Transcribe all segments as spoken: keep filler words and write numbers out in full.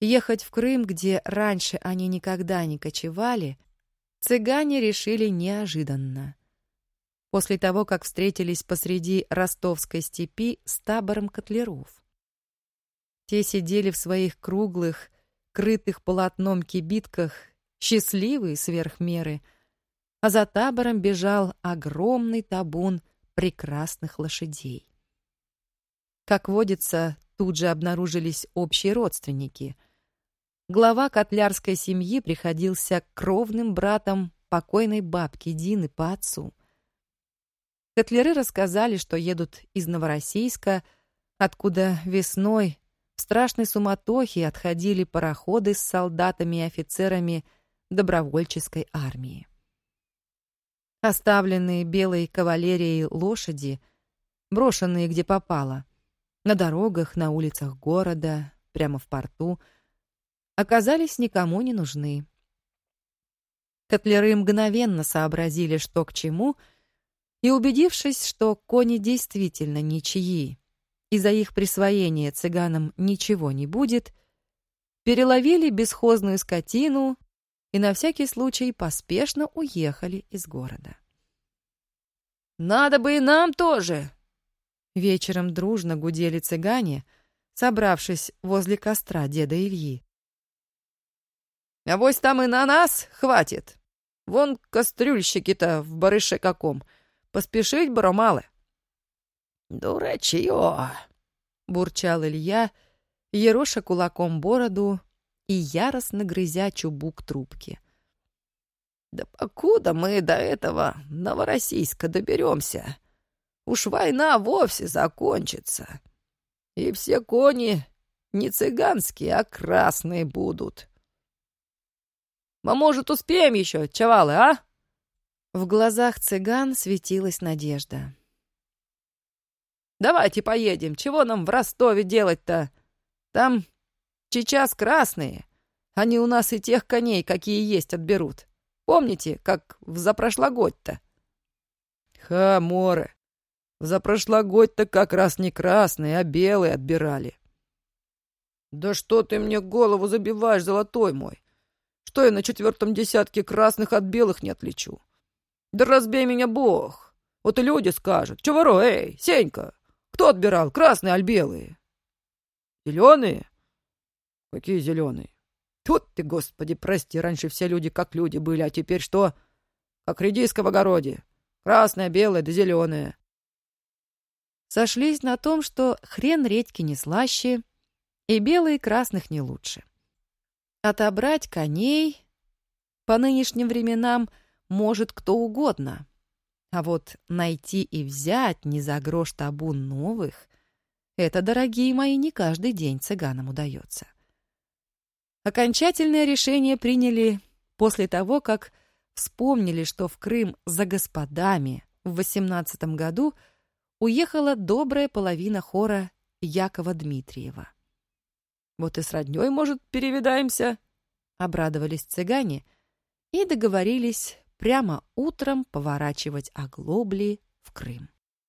Ехать в Крым, где раньше они никогда не кочевали, цыгане решили неожиданно. После того, как встретились посреди ростовской степи с табором котляров. Те сидели в своих круглых, крытых полотном кибитках, счастливые сверх меры, а за табором бежал огромный табун прекрасных лошадей. Как водится, тут же обнаружились общие родственники. Глава котлярской семьи приходился кровным братом покойной бабки Дины по отцу. Котляры рассказали, что едут из Новороссийска, откуда весной в страшной суматохе отходили пароходы с солдатами и офицерами добровольческой армии. Оставленные белой кавалерией лошади, брошенные где попало, на дорогах, на улицах города, прямо в порту, оказались никому не нужны. Котляры мгновенно сообразили, что к чему, и, убедившись, что кони действительно ничьи, и за их присвоение цыганам ничего не будет, переловили бесхозную скотину и на всякий случай поспешно уехали из города. «Надо бы и нам тоже!» Вечером дружно гудели цыгане, собравшись возле костра деда Ильи. «Авось там и на нас хватит. Вон кастрюльщики-то в барыше каком. Поспешить баромалы». «Дурачье!» — бурчал Илья, ероша кулаком бороду и яростно грызя чубук трубки. «Да покуда мы до этого Новороссийска доберемся, уж война вовсе закончится, и все кони не цыганские, а красные будут». «А может, успеем еще, чавалы, а?» В глазах цыган светилась надежда. «Давайте поедем, чего нам в Ростове делать-то? Там сейчас красные, они у нас и тех коней, какие есть, отберут. Помните, как в запрошлогодь-то?» «Ха, море, в запрошлогодь-то как раз не красные, а белые отбирали». «Да что ты мне голову забиваешь, золотой мой? Что я на четвертом десятке красных от белых не отличу? Да разбей меня Бог! Вот и люди скажут: чего, эй, Сенька, кто отбирал, красные аль белые?» «Зеленые? Какие зеленые? Тут ты, Господи, прости, раньше все люди как люди были, а теперь что? Как редиска в огороде. Красное, белое да зеленое». Сошлись на том, что хрен редьки не слаще, и белые красных не лучше. Отобрать коней по нынешним временам может кто угодно, а вот найти и взять не за грош табун новых — это, дорогие мои, не каждый день цыганам удается. Окончательное решение приняли после того, как вспомнили, что в Крым за господами в восемнадцатом году уехала добрая половина хора Якова Дмитриева. «Вот и с роднёй, может, перевидаемся?» — обрадовались цыгане и договорились прямо утром поворачивать оглобли в Крым.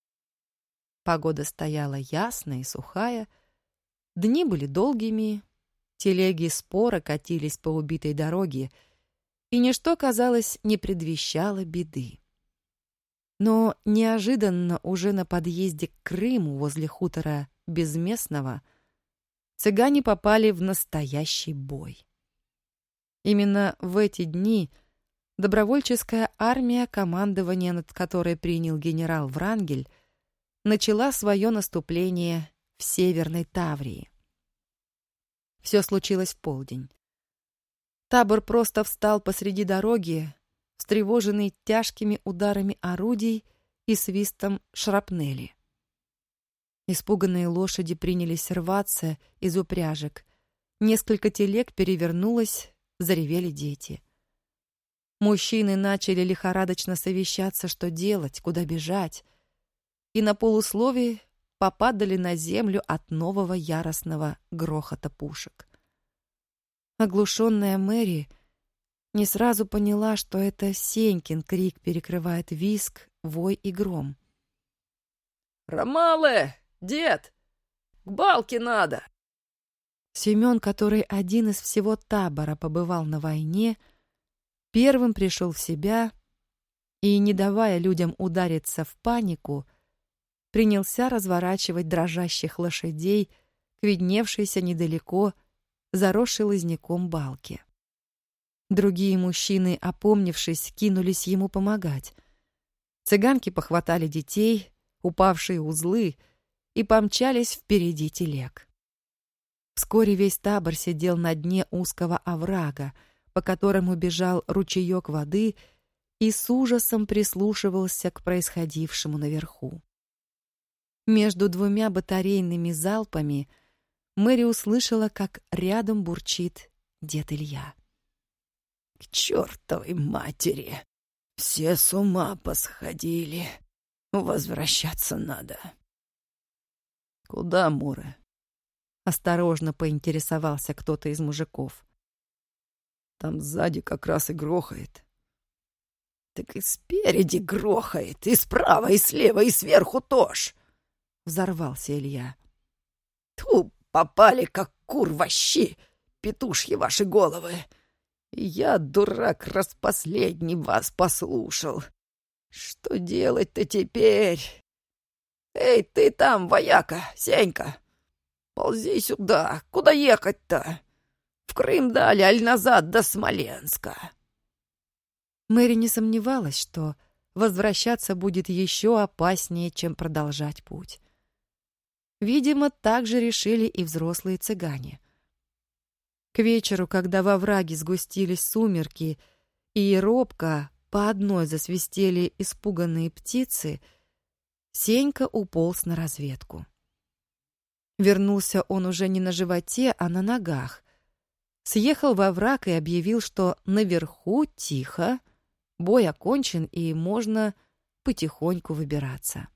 Погода стояла ясная и сухая, дни были долгими, телеги споро катились по убитой дороге, и ничто, казалось, не предвещало беды. Но неожиданно уже на подъезде к Крыму возле хутора Безместного цыгане попали в настоящий бой. Именно в эти дни добровольческая армия, командование над которой принял генерал Врангель, начала свое наступление в Северной Таврии. Все случилось в полдень. Табор просто встал посреди дороги, встревоженный тяжкими ударами орудий и свистом шрапнели. Испуганные лошади принялись рваться из упряжек. Несколько телег перевернулось, заревели дети. Мужчины начали лихорадочно совещаться, что делать, куда бежать, и на полусловии попадали на землю от нового яростного грохота пушек. Оглушенная Мэри не сразу поняла, что это Сенькин крик перекрывает визг, вой и гром. «Ромале! Дед! К балке надо!» Семен, который один из всего табора побывал на войне, первым пришел в себя и, не давая людям удариться в панику, принялся разворачивать дрожащих лошадей к видневшейся недалеко заросшей лозняком балке. Другие мужчины, опомнившись, кинулись ему помогать. Цыганки похватали детей, упавшие узлы, и помчались впереди телег. Вскоре весь табор сидел на дне узкого оврага, по которому бежал ручеек воды, и с ужасом прислушивался к происходившему наверху. Между двумя батарейными залпами Мэри услышала, как рядом бурчит дед Илья. «К чертовой матери! Все с ума посходили. Возвращаться надо». «Куда, Муре?» — осторожно поинтересовался кто-то из мужиков. «Там сзади как раз и грохает». «Так и спереди грохает, и справа, и слева, и сверху тоже!» — взорвался Илья. «Тьфу, попали, как кур во щи, петушьи ваши головы! Я, дурак, распоследний вас послушал. Что делать-то теперь? Эй, ты там, вояка, Сенька, ползи сюда. Куда ехать-то? В Крым дали, аль назад до Смоленска?» Мэри не сомневалась, что возвращаться будет еще опаснее, чем продолжать путь. Видимо, так же решили и взрослые цыгане. К вечеру, когда во враге сгустились сумерки и робко по одной засвистели испуганные птицы, Сенька уполз на разведку. Вернулся он уже не на животе, а на ногах. Съехал во враг и объявил, что наверху тихо, бой окончен и можно потихоньку выбираться.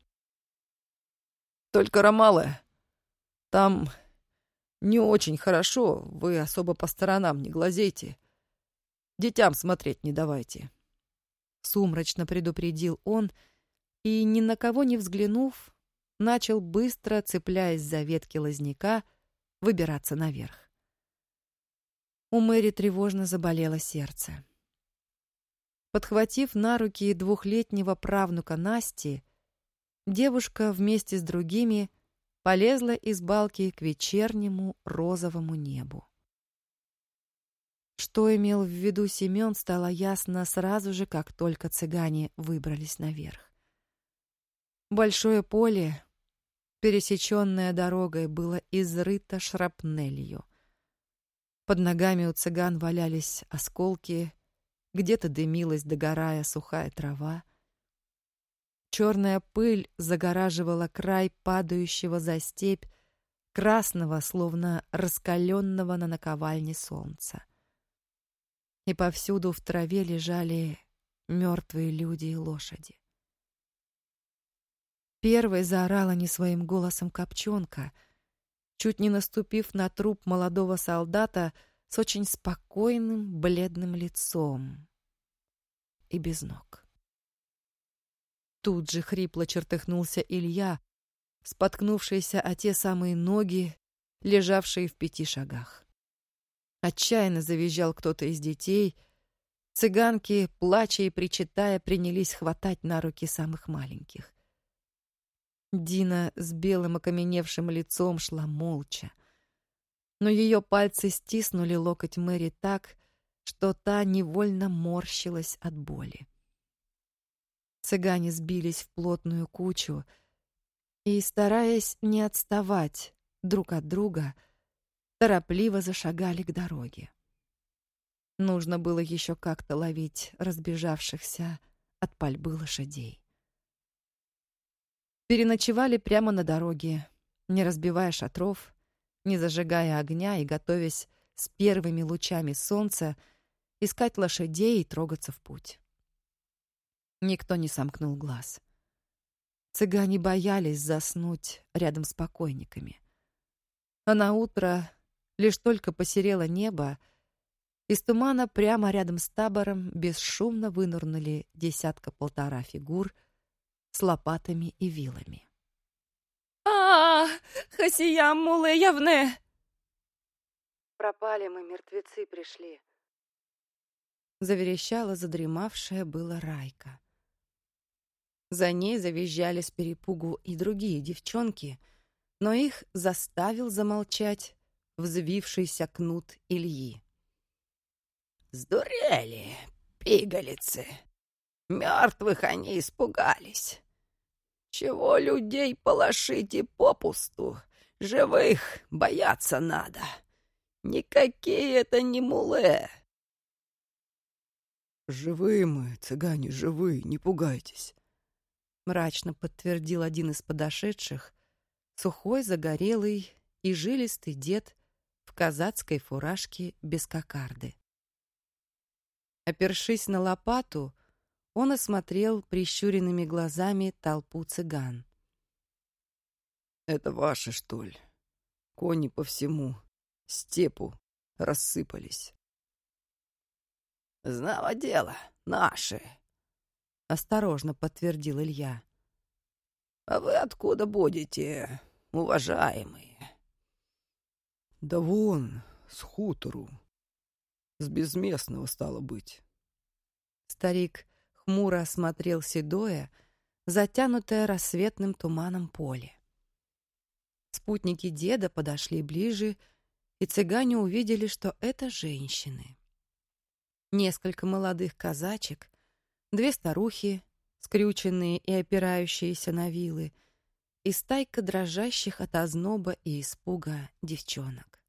«Только, Ромалы, там не очень хорошо, вы особо по сторонам не глазейте. Детям смотреть не давайте», — сумрачно предупредил он и, ни на кого не взглянув, начал быстро, цепляясь за ветки лозняка, выбираться наверх. У Мэри тревожно заболело сердце. Подхватив на руки двухлетнего правнука Насти, девушка вместе с другими полезла из балки к вечернему розовому небу. Что имел в виду Семен, стало ясно сразу же, как только цыгане выбрались наверх. Большое поле, пересеченное дорогой, было изрыто шрапнелью. Под ногами у цыган валялись осколки, где-то дымилась, догорая, сухая трава. Черная пыль загораживала край падающего за степь красного, словно раскаленного на наковальне солнца. И повсюду в траве лежали мертвые люди и лошади. Первой заорала не своим голосом Копчонка, чуть не наступив на труп молодого солдата с очень спокойным бледным лицом и без ног. Тут же хрипло чертыхнулся Илья, споткнувшийся о те самые ноги, лежавшие в пяти шагах. Отчаянно завизжал кто-то из детей. Цыганки, плача и причитая, принялись хватать на руки самых маленьких. Дина с белым окаменевшим лицом шла молча, но ее пальцы стиснули локоть Мэри так, что та невольно морщилась от боли. Цыгане сбились в плотную кучу и, стараясь не отставать друг от друга, торопливо зашагали к дороге. Нужно было еще как-то ловить разбежавшихся от пальбы лошадей. Переночевали прямо на дороге, не разбивая шатров, не зажигая огня и готовясь с первыми лучами солнца искать лошадей и трогаться в путь. Никто не сомкнул глаз. Цыгане боялись заснуть рядом с покойниками. А наутро, лишь только посерело небо, из тумана прямо рядом с табором бесшумно вынырнули десятка-полтора фигур с лопатами и вилами. «А, хасиям муле явне!» Пропали мы, мертвецы пришли. Заверещала задремавшая была Райка. За ней завизжали с перепугу и другие девчонки, но их заставил замолчать взвившийся кнут Ильи. «Сдурели, пигалицы! Мертвых они испугались! Чего людей полошите попусту? Живых бояться надо! Никакие это не муле!» «Живые мы, цыгане, живые, не пугайтесь», — мрачно подтвердил один из подошедших, сухой, загорелый и жилистый дед в казацкой фуражке без кокарды. Опершись на лопату, он осмотрел прищуренными глазами толпу цыган. «Это ваши, что ли? Кони по всему степу рассыпались». «Знало дело, наши», — осторожно подтвердил Илья. «А вы откуда будете, уважаемые?» «Да вон, с хутору. С безместного, стало быть». Старик хмуро осмотрел седое, затянутое рассветным туманом поле. Спутники деда подошли ближе, и цыгане увидели, что это женщины. Несколько молодых казачек, две старухи, скрюченные и опирающиеся на вилы, и стайка дрожащих от озноба и испуга девчонок.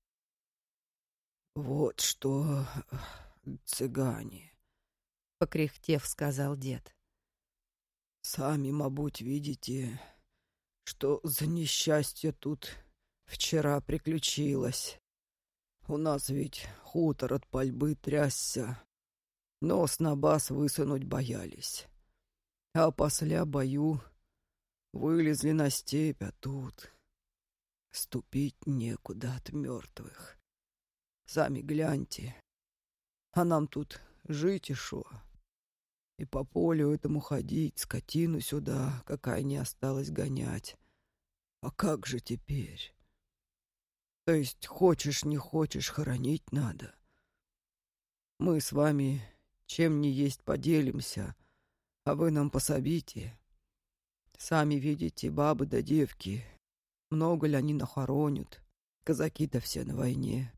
«Вот что, цыгане», — покряхтев, сказал дед. «Сами, мабуть, видите, что за несчастье тут вчера приключилось. У нас ведь хутор от пальбы трясся, нос на бас высунуть боялись. А после бою вылезли на степь, а тут ступить некуда от мертвых. Сами гляньте, а нам тут жить и шо. И по полю этому ходить, скотину сюда, какая не осталась, гонять. А как же теперь? То есть хочешь, не хочешь, хоронить надо. Мы с вами чем не есть поделимся, а вы нам пособите. Сами видите, бабы да девки, много ли они нахоронят, казаки-то все на войне».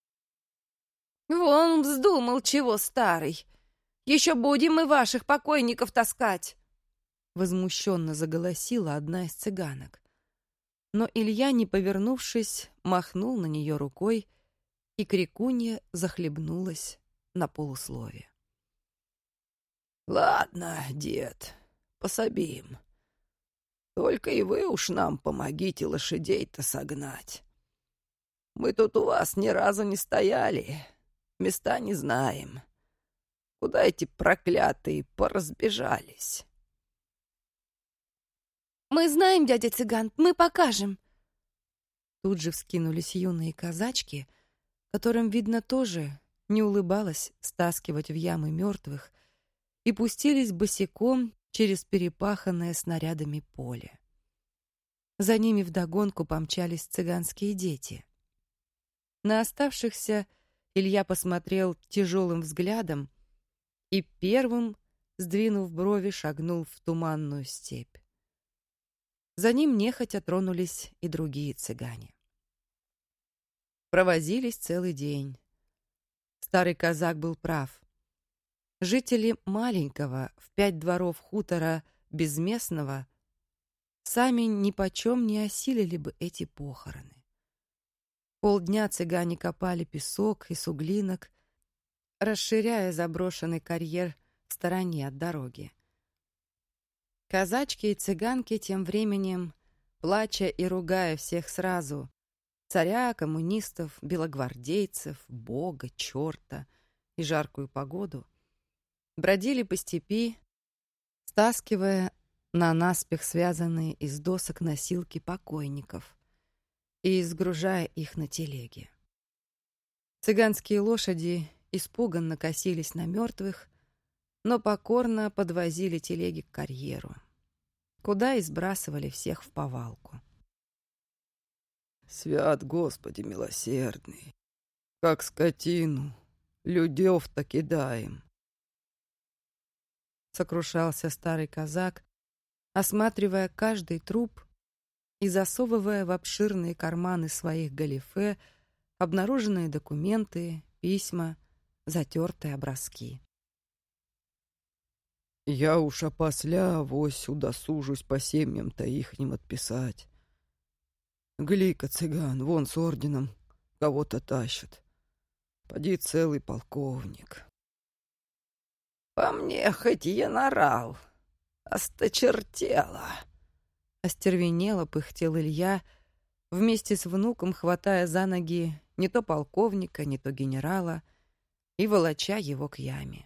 «Вон вздумал, чего старый! Еще будем мы ваших покойников таскать!» Возмущенно заголосила одна из цыганок. Но Илья, не повернувшись, махнул на нее рукой, и крикунья захлебнулась на полуслове. «Ладно, дед, пособим. Только и вы уж нам помогите лошадей-то согнать. Мы тут у вас ни разу не стояли, места не знаем. Куда эти проклятые поразбежались?» «Мы знаем, дядя цыган, мы покажем!» Тут же вскинулись юные казачки, которым, видно, тоже не улыбалось стаскивать в ямы мертвых, и пустились босиком через перепаханное снарядами поле. За ними вдогонку помчались цыганские дети. На оставшихся Илья посмотрел тяжелым взглядом и первым, сдвинув брови, шагнул в туманную степь. За ним нехотя тронулись и другие цыгане. Провозились целый день. Старый казак был прав. Жители маленького в пять дворов хутора безместного сами нипочем не осилили бы эти похороны. Полдня цыгане копали песок и суглинок, расширяя заброшенный карьер в стороне от дороги. Казачки и цыганки тем временем, плача и ругая всех сразу, царя, коммунистов, белогвардейцев, бога, черта и жаркую погоду, бродили по степи, стаскивая на наспех связанные из досок носилки покойников и изгружая их на телеги. Цыганские лошади испуганно косились на мертвых, но покорно подвозили телеги к карьеру, куда и сбрасывали всех в повалку. «Свят Господи милосердный! как скотину, людев-то кидаем. Сокрушался старый казак, осматривая каждый труп и засовывая в обширные карманы своих галифе обнаруженные документы, письма, затертые образки. Я уж опосля авось удосужусь по семьям-то ихним отписать. Гли-ка, цыган, вон с орденом кого-то тащат. Поди целый полковник. По мне хоть и нарал, осточертела. Остервенело пыхтел Илья, вместе с внуком хватая за ноги не то полковника, не то генерала и волоча его к яме.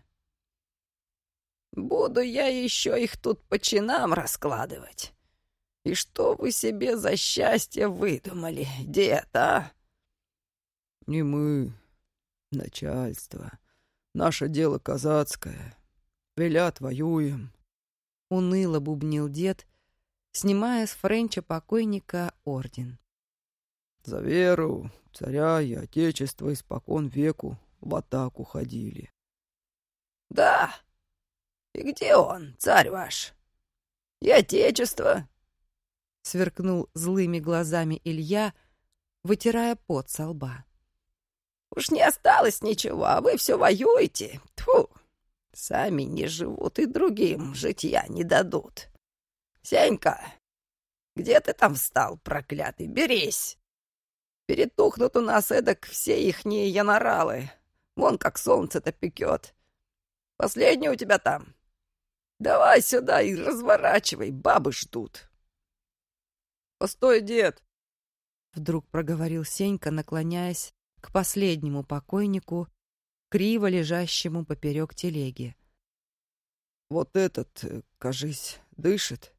Буду я еще их тут по чинам раскладывать. И что вы себе за счастье выдумали, дед, а? Не мы, начальство. Наше дело казацкое. Велят, воюем. Уныло бубнил дед, снимая с Френча покойника орден. За веру, царя и отечество испокон веку в атаку ходили. Да. И где он, царь ваш? И отечество? Сверкнул злыми глазами Илья, вытирая пот со лба. Уж не осталось ничего, а вы все воюете. Тьфу! Сами не живут и другим житья не дадут. Сенька, где ты там встал, проклятый? Берись! Перетухнут у нас эдак все ихние яноралы. Вон как солнце-то пекет. Последний у тебя там. Давай сюда и разворачивай, бабы ждут. Постой, дед! Вдруг проговорил Сенька, наклоняясь к последнему покойнику, криво лежащему поперек телеги. Вот этот, кажись, дышит.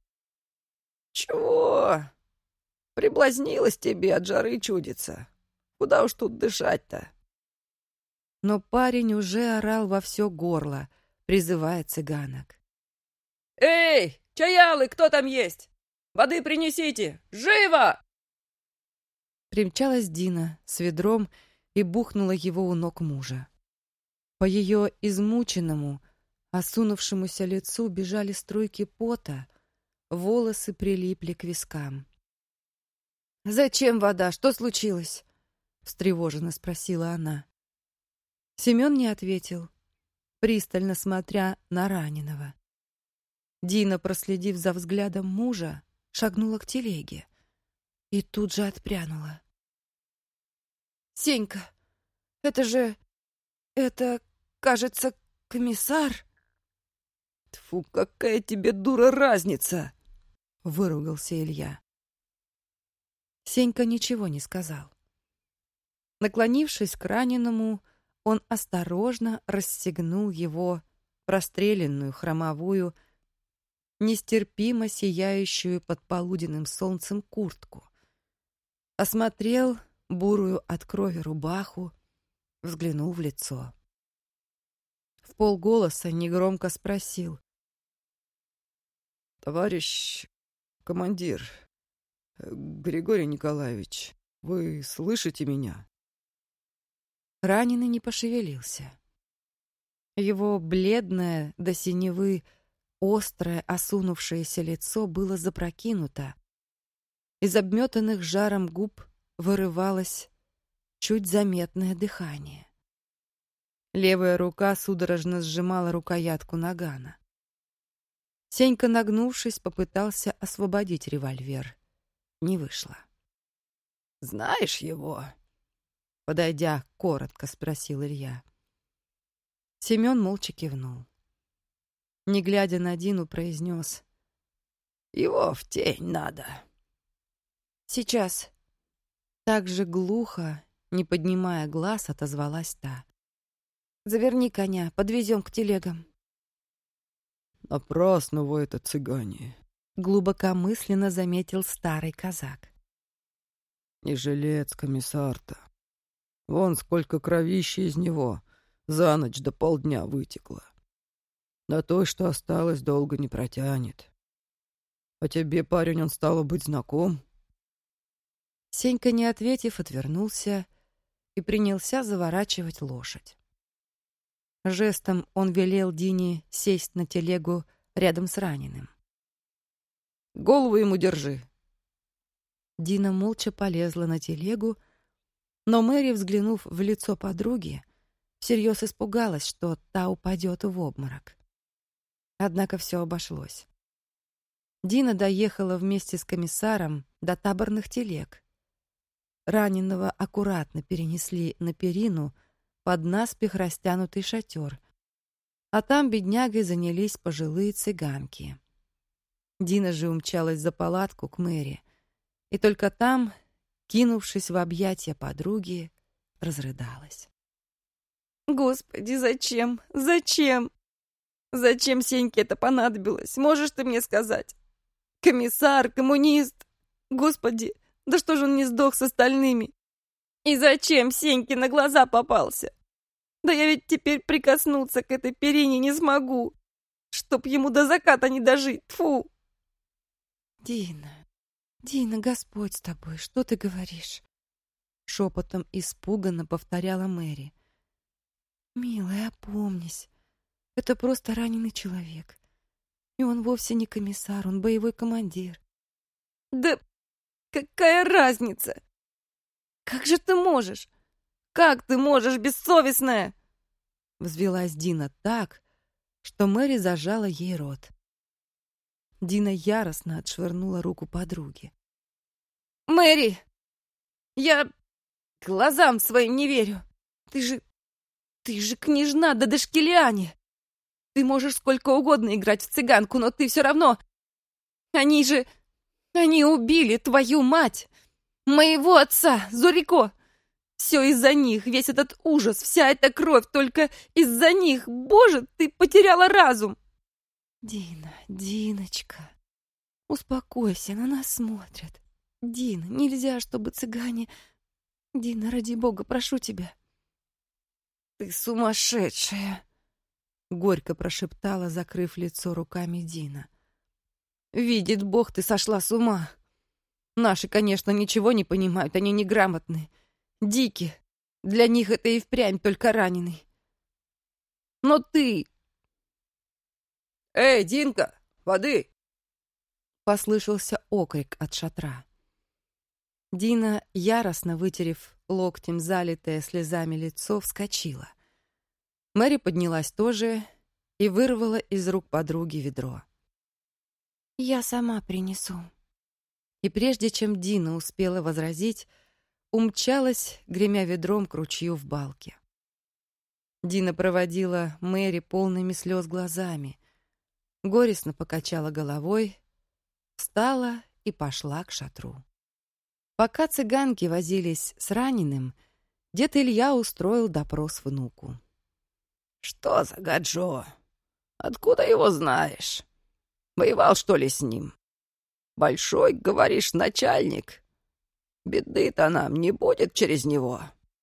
Чего? Приблазнилось тебе от жары чудится. Куда уж тут дышать-то? Но парень уже орал во все горло, призывая цыганок. «Эй, чаялы, кто там есть? Воды принесите! Живо!» Примчалась Дина с ведром и бухнула его у ног мужа. По ее измученному, осунувшемуся лицу бежали струйки пота, волосы прилипли к вискам. «Зачем вода? Что случилось?» — встревоженно спросила она. Семен не ответил, пристально смотря на раненого. Дина, проследив за взглядом мужа, шагнула к телеге и тут же отпрянула. «Сенька, это же... это, кажется, комиссар?» «Тьфу, какая тебе, дура, разница!» — выругался Илья. Сенька ничего не сказал. Наклонившись к раненому, он осторожно расстегнул его простреленную хромовую, нестерпимо сияющую под полуденным солнцем куртку, осмотрел бурую от крови рубаху, взглянул в лицо. В полголоса негромко спросил: Товарищ командир, Григорий Николаевич, вы слышите меня? Раненый не пошевелился. Его бледное до синевы острое осунувшееся лицо было запрокинуто. Из обметанных жаром губ вырывалось чуть заметное дыхание. Левая рука судорожно сжимала рукоятку нагана. Сенька, нагнувшись, попытался освободить револьвер. Не вышло. «Знаешь его?» Подойдя, коротко спросил Илья. Семен молча кивнул. Не глядя на Дину, произнес: «Его в тень надо». «Сейчас». Так же глухо, не поднимая глаз, отозвалась та. «Заверни коня, подвезем к телегам». «Напрасно вы это, цыгане», — глубокомысленно заметил старый казак. «Не жилец комиссар-то. Вон сколько кровища из него за ночь до полдня вытекло. Да то, что осталось, долго не протянет. А тебе, парень, он, стало быть, знаком?» Сенька, не ответив, отвернулся и принялся заворачивать лошадь. Жестом он велел Дине сесть на телегу рядом с раненым. «Голову ему держи». Дина молча полезла на телегу, но Мэри, взглянув в лицо подруги, всерьез испугалась, что та упадет в обморок. Однако все обошлось. Дина доехала вместе с комиссаром до таборных телег. Раненого аккуратно перенесли на перину под наспех растянутый шатер, а там беднягой занялись пожилые цыганки. Дина же умчалась за палатку к Мэри, и только там, кинувшись в объятия подруги, разрыдалась. «Господи, зачем? Зачем? Зачем Сеньке это понадобилось? Можешь ты мне сказать? Комиссар, коммунист. Господи, да что же он не сдох с остальными? И зачем Сеньке на глаза попался? Да я ведь теперь прикоснуться к этой перине не смогу, чтоб ему до заката не дожить. Тьфу!» «Дина, Дина, Господь с тобой, что ты говоришь?» Шепотом испуганно повторяла Мэри. «Милая, опомнись. Это просто раненый человек. И он вовсе не комиссар, он боевой командир». «Да какая разница? Как же ты можешь? Как ты можешь, бессовестная?» Взвелась Дина так, что Мэри зажала ей рот. Дина яростно отшвырнула руку подруги. «Мэри, я глазам своим не верю. Ты же... ты же княжна Дадашкелиане. Ты можешь сколько угодно играть в цыганку, но ты все равно... Они же... Они убили твою мать, моего отца, Зурико. Все из-за них, весь этот ужас, вся эта кровь, только из-за них. Боже, ты потеряла разум!» «Дина, Диночка, успокойся, на нас смотрят. Дина, нельзя, чтобы цыгане... Дина, ради бога, прошу тебя». «Ты сумасшедшая!» — горько прошептала, закрыв лицо руками Дина. «Видит Бог, ты сошла с ума. Наши, конечно, ничего не понимают, они неграмотны, дикие. Для них это и впрямь только раненый. Но ты...» «Эй, Динка, воды!» Послышался окрик от шатра. Дина, яростно вытерев локтем залитое слезами лицо, вскочила. Мэри поднялась тоже и вырвала из рук подруги ведро. «Я сама принесу». И прежде чем Дина успела возразить, умчалась, гремя ведром к ручью в балке. Дина проводила Мэри полными слез глазами, горестно покачала головой, встала и пошла к шатру. Пока цыганки возились с раненым, дед Илья устроил допрос внуку. «Что за Гаджо? Откуда его знаешь? Воевал, что ли, с ним? Большой, говоришь, начальник. Беды-то нам не будет через него».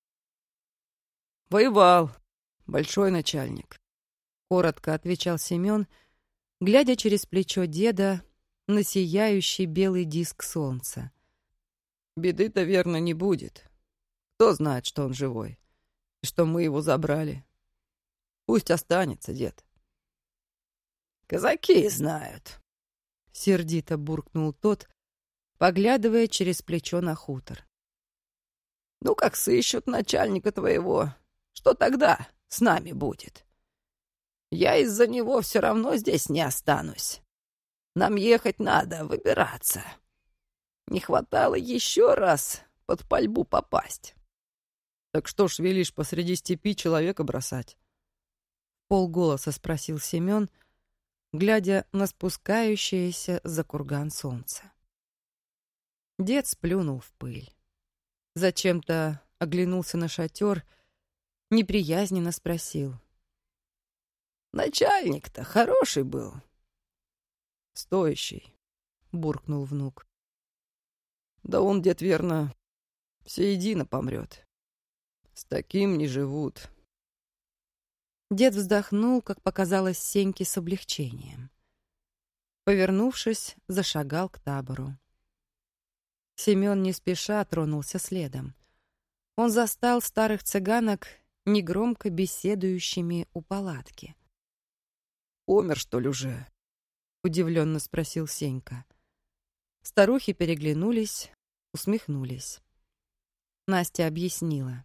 «Воевал, большой начальник», — коротко отвечал Семен, глядя через плечо деда на сияющий белый диск солнца. «Беды-то, верно, не будет. Кто знает, что он живой, и что мы его забрали. Пусть останется, дед». «Казаки знают», — сердито буркнул тот, поглядывая через плечо на хутор. «Ну, как сыщут начальника твоего, что тогда с нами будет? Я из-за него все равно здесь не останусь. Нам ехать надо, выбираться. Не хватало еще раз под пальбу попасть». «Так что ж велишь посреди степи человека бросать?» — полголоса спросил Семен, глядя на спускающееся за курган солнце. Дед сплюнул в пыль. Зачем-то оглянулся на шатер, неприязненно спросил. «Начальник-то хороший был». «Стоящий», — буркнул внук. «Да он, дед, верно, всеедино помрет. С таким не живут». Дед вздохнул, как показалось Сеньке, с облегчением. Повернувшись, зашагал к табору. Семен не спеша тронулся следом. он застал старых цыганок негромко беседующими у палатки. «Умер, что ли, уже?» — удивленно спросил Сенька. Старухи переглянулись, усмехнулись. Настя объяснила.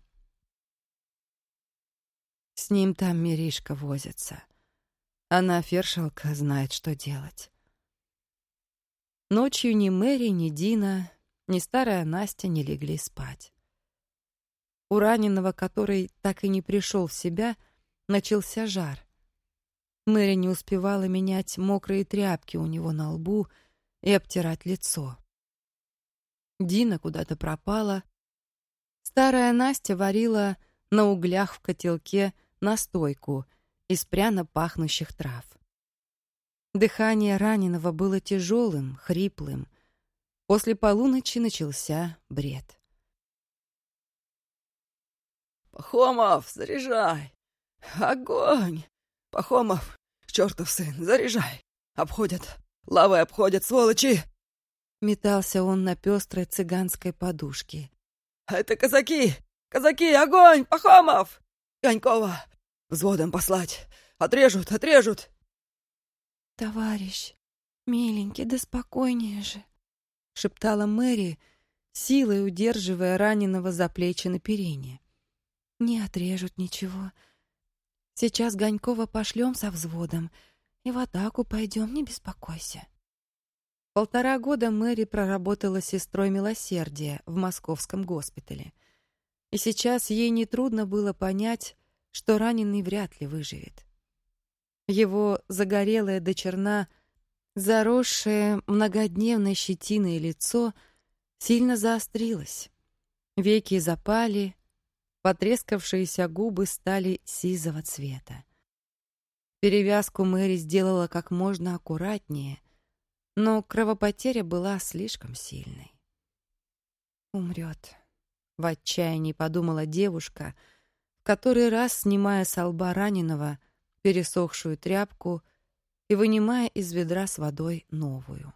С ним там Миришка возится. Она, фершелка, знает, что делать. Ночью ни Мэри, ни Дина, ни старая Настя не легли спать. У раненого, который так и не пришел в себя, начался жар. Мэри не успевала менять мокрые тряпки у него на лбу и обтирать лицо. Дина куда-то пропала. Старая Настя варила на углях в котелке настойку из пряно пахнущих трав. Дыхание раненого было тяжелым, хриплым. После полуночи начался бред. «Пахомов, заряжай! Огонь! Пахомов, чертов сын, заряжай! Обходят, лавой обходят, сволочи!» Метался он на пестрой цыганской подушке. «Это казаки! Казаки, огонь! Пахомов! Ганькова! Взводом послать! Отрежут, отрежут!» «Товарищ, миленький, да спокойнее же!» — шептала Мэри, силой удерживая раненого за плечи на перине. «Не отрежут ничего. Сейчас Ганькова пошлем со взводом, и в атаку пойдем, не беспокойся». Полтора года Мэри проработала сестрой милосердия в московском госпитале. И сейчас ей нетрудно было понять, что раненый вряд ли выживет. Его загорелое до черна, заросшее многодневной щетиной лицо сильно заострилось. Веки запали, потрескавшиеся губы стали сизого цвета. Перевязку Мэри сделала как можно аккуратнее, но кровопотеря была слишком сильной. «Умрет», — в отчаянии подумала девушка, в который раз снимая с лба раненого пересохшую тряпку и вынимая из ведра с водой новую.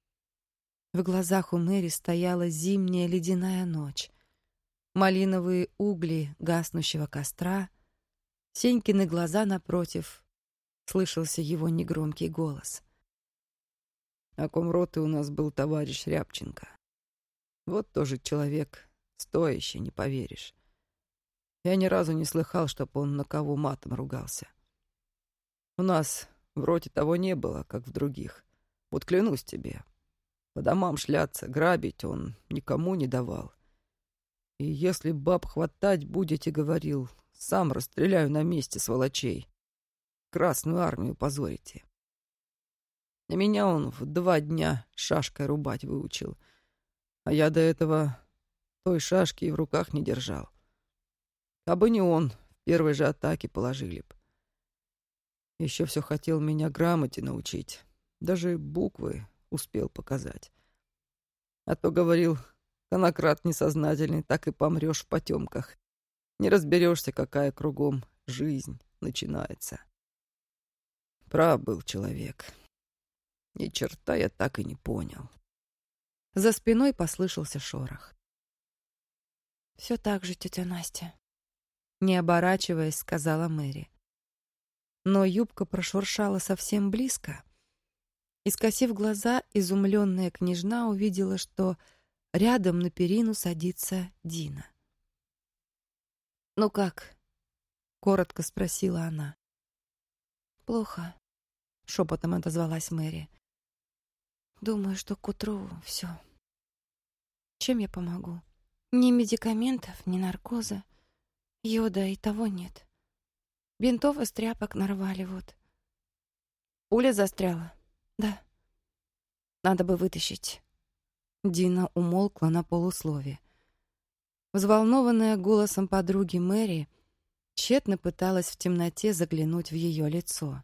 В глазах у Мэри стояла зимняя ледяная ночь, малиновые угли гаснущего костра, Сенькины глаза напротив, слышался его негромкий голос. А комроты у нас был товарищ Рябченко. Вот тоже человек стоящий, не поверишь. Я ни разу не слыхал, чтоб он на кого матом ругался. У нас в роте того не было, как в других. Вот клянусь тебе, по домам шляться, грабить он никому не давал. И если баб хватать будете, говорил, сам расстреляю на месте сволочей. Красную армию позорите. На меня он в два дня шашкой рубать выучил, а я до этого той шашки и в руках не держал. Кабы не он, в первой же атаке положили б. Еще все хотел меня грамоте научить, даже буквы успел показать. А то, говорил, конократ несознательный, так и помрешь в потемках. Не разберешься, какая кругом жизнь начинается. Прав был человек. Ни черта я так и не понял. За спиной послышался шорох. «Все так же, тетя Настя», — не оборачиваясь, сказала Мэри. Но юбка прошуршала совсем близко. И, скосив глаза, изумленная княжна увидела, что рядом на перину садится Дина. «Ну как?» — коротко спросила она. «Плохо», — шепотом отозвалась Мэри. «Думаю, что к утру все. Чем я помогу? Ни медикаментов, ни наркоза. Йода и того нет. Бинтов из тряпок нарвали вот. Пуля застряла? Да. Надо бы вытащить». Дина умолкла на полуслове. Взволнованная голосом подруги Мэри, тщетно пыталась в темноте заглянуть в ее лицо.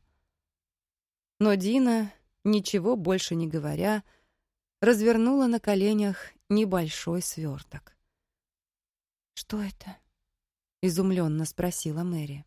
Но Дина, ничего больше не говоря, развернула на коленях небольшой сверток. «Что это?» — изумленно спросила Мэри.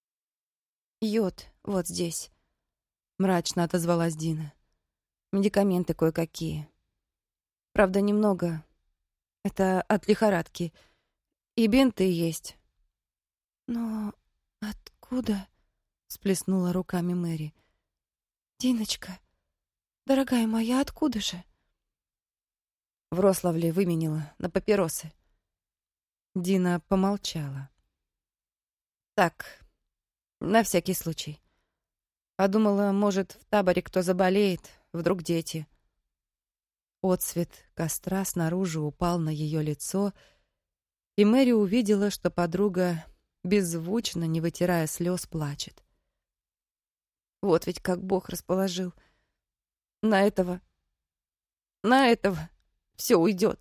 «Йод вот здесь», — мрачно отозвалась Дина. «Медикаменты кое-какие. Правда, немного. Это от лихорадки. И бинты есть. Но откуда? Сплеснула руками Мэри. Диночка, дорогая моя, откуда же? В Рославле выменила на папиросы. Дина помолчала. Так, на всякий случай. Подумала, может, в таборе кто заболеет, вдруг дети. Отсвет костра снаружи упал на ее лицо, и Мэри увидела, что подруга, беззвучно, не вытирая слез, плачет. Вот ведь как Бог расположил. На этого, на этого все уйдет.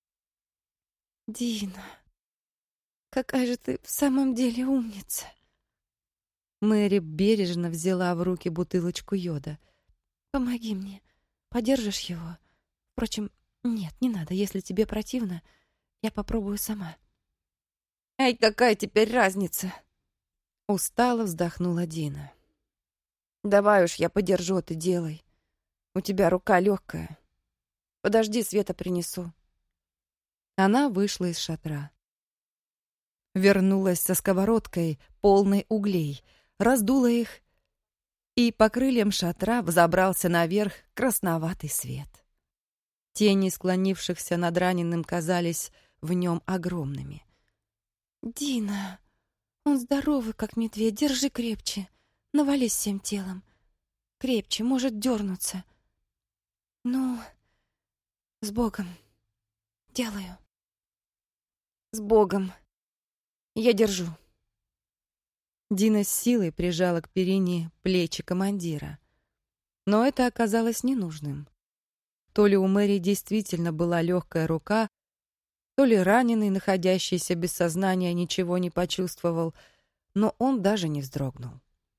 Дина, какая же ты в самом деле умница. Мэри бережно взяла в руки бутылочку йода. Помоги мне, подержишь его? Впрочем, нет, не надо, если тебе противно, я попробую сама. Ай, какая теперь разница? Устало вздохнула Дина. Давай уж я подержу, ты делай. У тебя рука легкая. Подожди, Света принесу. Она вышла из шатра. Вернулась со сковородкой, полной углей, раздула их, и по крыльям шатра взобрался наверх красноватый свет. Тени склонившихся над раненым казались в нем огромными. «Дина, он здоровый, как медведь, держи крепче, навались всем телом. Крепче, может дернуться. Ну, с Богом. Делаю». «С Богом. Я держу». Дина с силой прижала к перине плечи командира. Но это оказалось ненужным. То ли у Мэри действительно была легкая рука, то ли раненый, находящийся без сознания, ничего не почувствовал, но он даже не вздрогнул.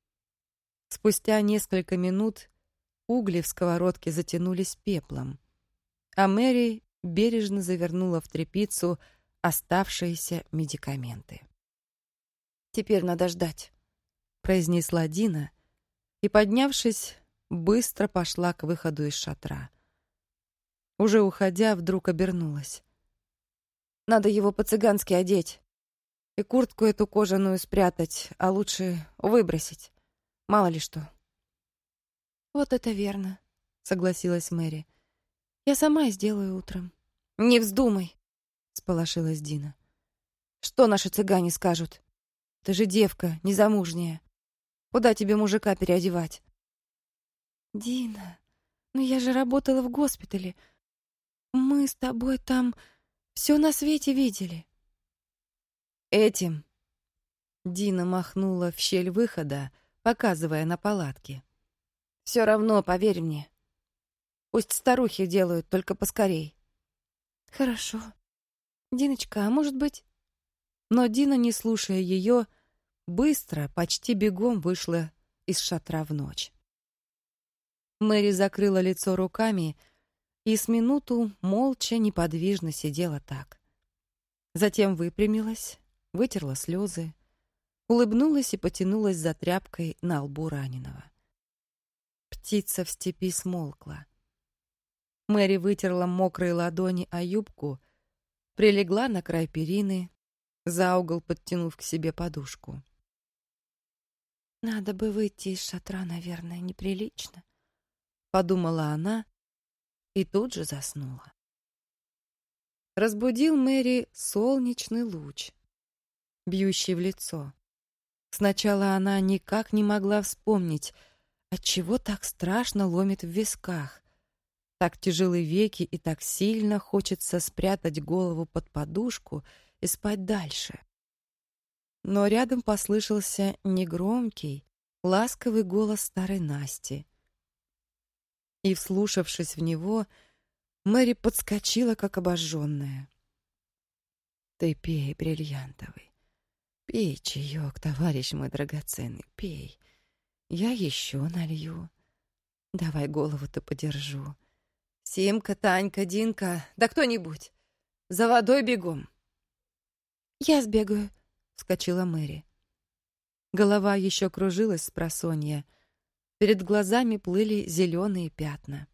Спустя несколько минут угли в сковородке затянулись пеплом, а Мэри бережно завернула в тряпицу оставшиеся медикаменты. «Теперь надо ждать», — произнесла Дина и, поднявшись, быстро пошла к выходу из шатра. Уже уходя, вдруг обернулась. «Надо его по-цыгански одеть и куртку эту кожаную спрятать, а лучше выбросить. Мало ли что». «Вот это верно», — согласилась Мэри. «Я сама сделаю утром». «Не вздумай», — сполошилась Дина. «Что наши цыгане скажут? Ты же девка, незамужняя. Куда тебе мужика переодевать?» «Дина, ну я же работала в госпитале. Мы с тобой там все на свете видели». «Этим?» Дина махнула в щель выхода, показывая на палатки. «Все равно, поверь мне. Пусть старухи делают, только поскорей». «Хорошо. Диночка, а может быть...» Но Дина, не слушая ее, быстро, почти бегом вышла из шатра в ночь. Мэри закрыла лицо руками и с минуту молча, неподвижно сидела так. Затем выпрямилась, вытерла слезы, улыбнулась и потянулась за тряпкой на лбу раненого. Птица в степи смолкла. Мэри вытерла мокрые ладони о юбку, прилегла на край перины, за угол подтянув к себе подушку. «Надо бы выйти из шатра, наверное, неприлично», — подумала она и тут же заснула. Разбудил Мэри солнечный луч, бьющий в лицо. Сначала она никак не могла вспомнить, отчего так страшно ломит в висках. Так тяжелы веки и так сильно хочется спрятать голову под подушку и спать дальше. Но рядом послышался негромкий, ласковый голос старой Насти. И, вслушавшись в него, Мэри подскочила, как обожженная. «Ты пей, бриллиантовый, пей чаек, товарищ мой драгоценный, пей. Я еще налью. Давай голову-то подержу. Симка, Танька, Динка, да кто-нибудь, за водой бегом». «Я сбегаю», — вскочила Мэри. Голова еще кружилась спросонья. Перед глазами плыли зеленые пятна.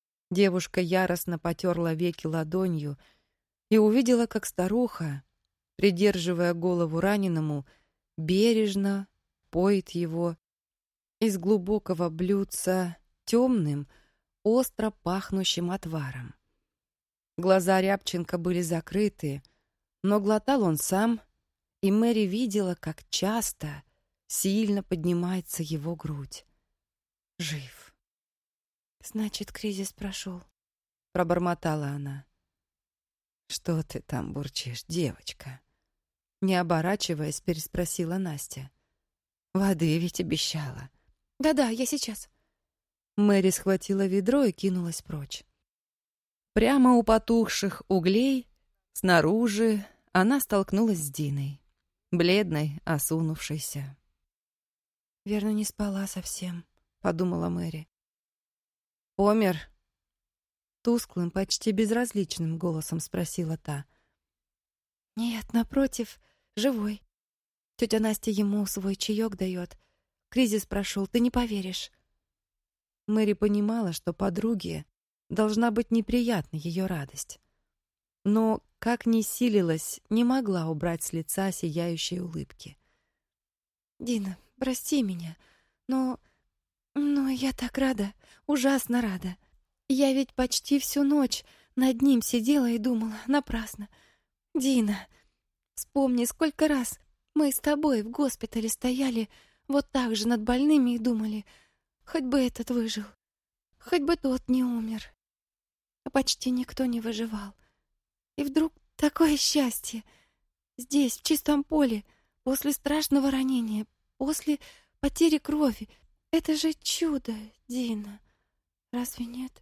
Девушка яростно потерла веки ладонью и увидела, как старуха, придерживая голову раненому, бережно поет его из глубокого блюдца темным, остро пахнущим отваром. Глаза Рябченко были закрыты, но глотал он сам, и Мэри видела, как часто, сильно поднимается его грудь. Жив. «Значит, кризис прошел», — пробормотала она. «Что ты там бурчишь, девочка?» Не оборачиваясь, переспросила Настя. «Воды ведь обещала». «Да-да, я сейчас». Мэри схватила ведро и кинулась прочь. Прямо у потухших углей, снаружи, она столкнулась с Диной, бледной, осунувшейся. «Верно, не спала совсем», — подумала Мэри. «Помер?» Тусклым, почти безразличным голосом спросила та. «Нет, напротив, живой. Тетя Настя ему свой чаек дает. Кризис прошел, ты не поверишь». Мэри понимала, что подруге должна быть неприятна ее радость. Но, как ни силилась, не могла убрать с лица сияющей улыбки. «Дина, прости меня, но... но я так рада, ужасно рада. Я ведь почти всю ночь над ним сидела и думала, напрасно. Дина, вспомни, сколько раз мы с тобой в госпитале стояли вот так же над больными и думали, хоть бы этот выжил, хоть бы тот не умер. А почти никто не выживал. И вдруг такое счастье. Здесь, в чистом поле, после страшного ранения, после потери крови. Это же чудо, Дина. Разве нет?»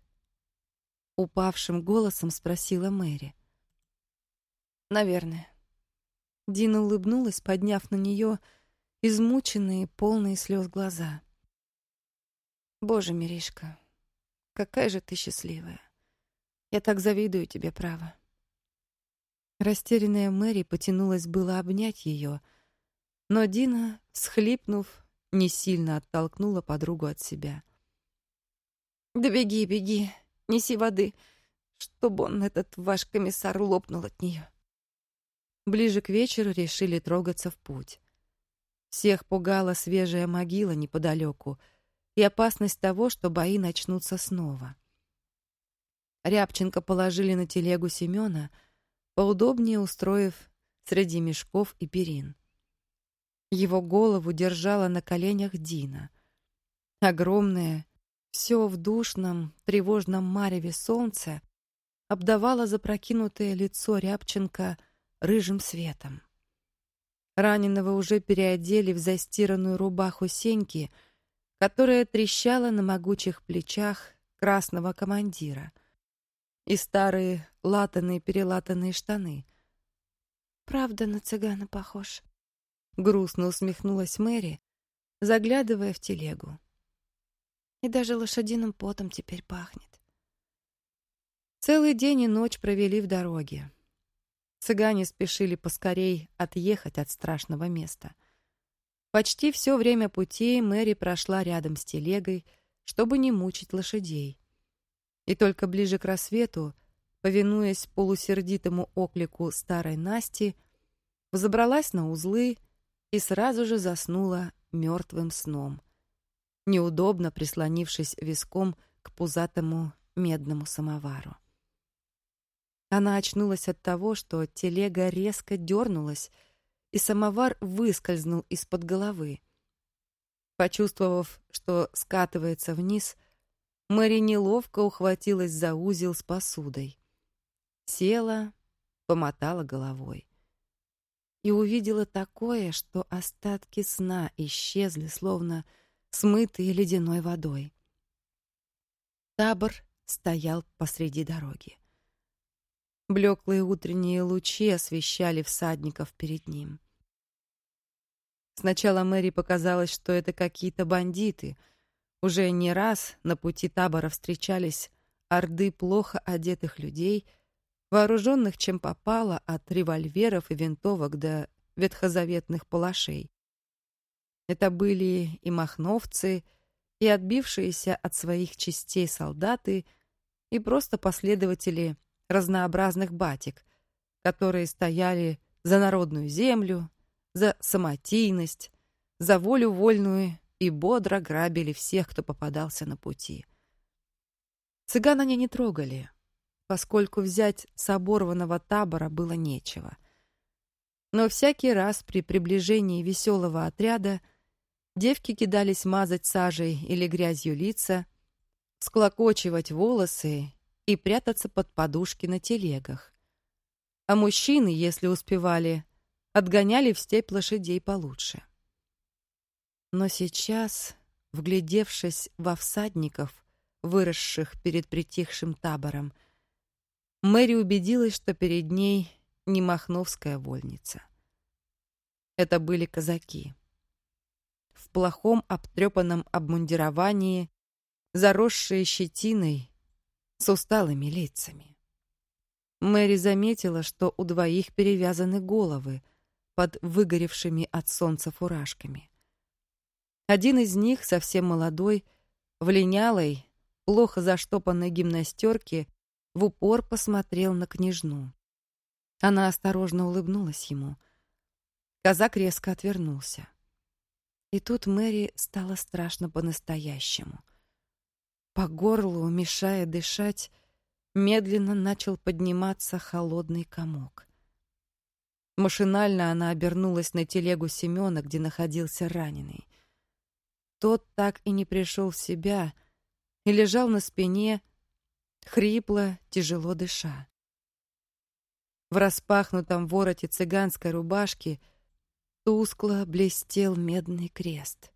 Упавшим голосом спросила Мэри. «Наверное». Дина улыбнулась, подняв на нее измученные, полные слез глаза. «Боже, Миришка, какая же ты счастливая. Я так завидую тебе, право». Растерянная Мэри потянулась было обнять ее, но Дина, всхлипнув, не сильно оттолкнула подругу от себя. «Да беги, беги, неси воды, чтобы он, этот ваш комиссар, лопнул от нее». Ближе к вечеру решили трогаться в путь. Всех пугала свежая могила неподалеку и опасность того, что бои начнутся снова. Рябченко положили на телегу Семена, поудобнее устроив среди мешков и перин. Его голову держала на коленях Дина. Огромное, все в душном, тревожном мареве солнца обдавало запрокинутое лицо Рябченко рыжим светом. Раненого уже переодели в застиранную рубаху Сеньки, которая трещала на могучих плечах красного командира, и старые латаные-перелатанные штаны. «Правда, на цыгана похож», — грустно усмехнулась Мэри, заглядывая в телегу. «И даже лошадиным потом теперь пахнет». Целый день и ночь провели в дороге. Цыгане спешили поскорей отъехать от страшного места. Почти все время пути Мэри прошла рядом с телегой, чтобы не мучить лошадей. И только ближе к рассвету, повинуясь полусердитому оклику старой Насти, взобралась на узлы и сразу же заснула мертвым сном, неудобно прислонившись виском к пузатому медному самовару. Она очнулась от того, что телега резко дернулась, и самовар выскользнул из-под головы. Почувствовав, что скатывается вниз, Мэри неловко ухватилась за узел с посудой. Села, помотала головой. И увидела такое, что остатки сна исчезли, словно смытые ледяной водой. Табор стоял посреди дороги. Блеклые утренние лучи освещали всадников перед ним. Сначала Мэри показалось, что это какие-то бандиты. Уже не раз на пути табора встречались орды плохо одетых людей, вооруженных чем попало, от револьверов и винтовок до ветхозаветных палашей. Это были и махновцы, и отбившиеся от своих частей солдаты, и просто последователи разнообразных батик, которые стояли за народную землю, за самотийность, за волю вольную и бодро грабили всех, кто попадался на пути. Цыган они не трогали, поскольку взять с оборванного табора было нечего. Но всякий раз при приближении веселого отряда девки кидались мазать сажей или грязью лица, всклокочивать волосы и прятаться под подушки на телегах. А мужчины, если успевали, отгоняли в степь лошадей получше. Но сейчас, вглядевшись во всадников, выросших перед притихшим табором, Мэри убедилась, что перед ней не махновская вольница. Это были казаки. В плохом обтрепанном обмундировании, заросшие щетиной, с усталыми лицами. Мэри заметила, что у двоих перевязаны головы под выгоревшими от солнца фуражками. Один из них, совсем молодой, в линялой, плохо заштопанной гимнастерке, в упор посмотрел на княжну. Она осторожно улыбнулась ему. Казак резко отвернулся. И тут Мэри стало страшно по-настоящему. По горлу, мешая дышать, медленно начал подниматься холодный комок. Машинально она обернулась на телегу Семена, где находился раненый. Тот так и не пришел в себя и лежал на спине, хрипло, тяжело дыша. В распахнутом вороте цыганской рубашки тускло блестел медный крест.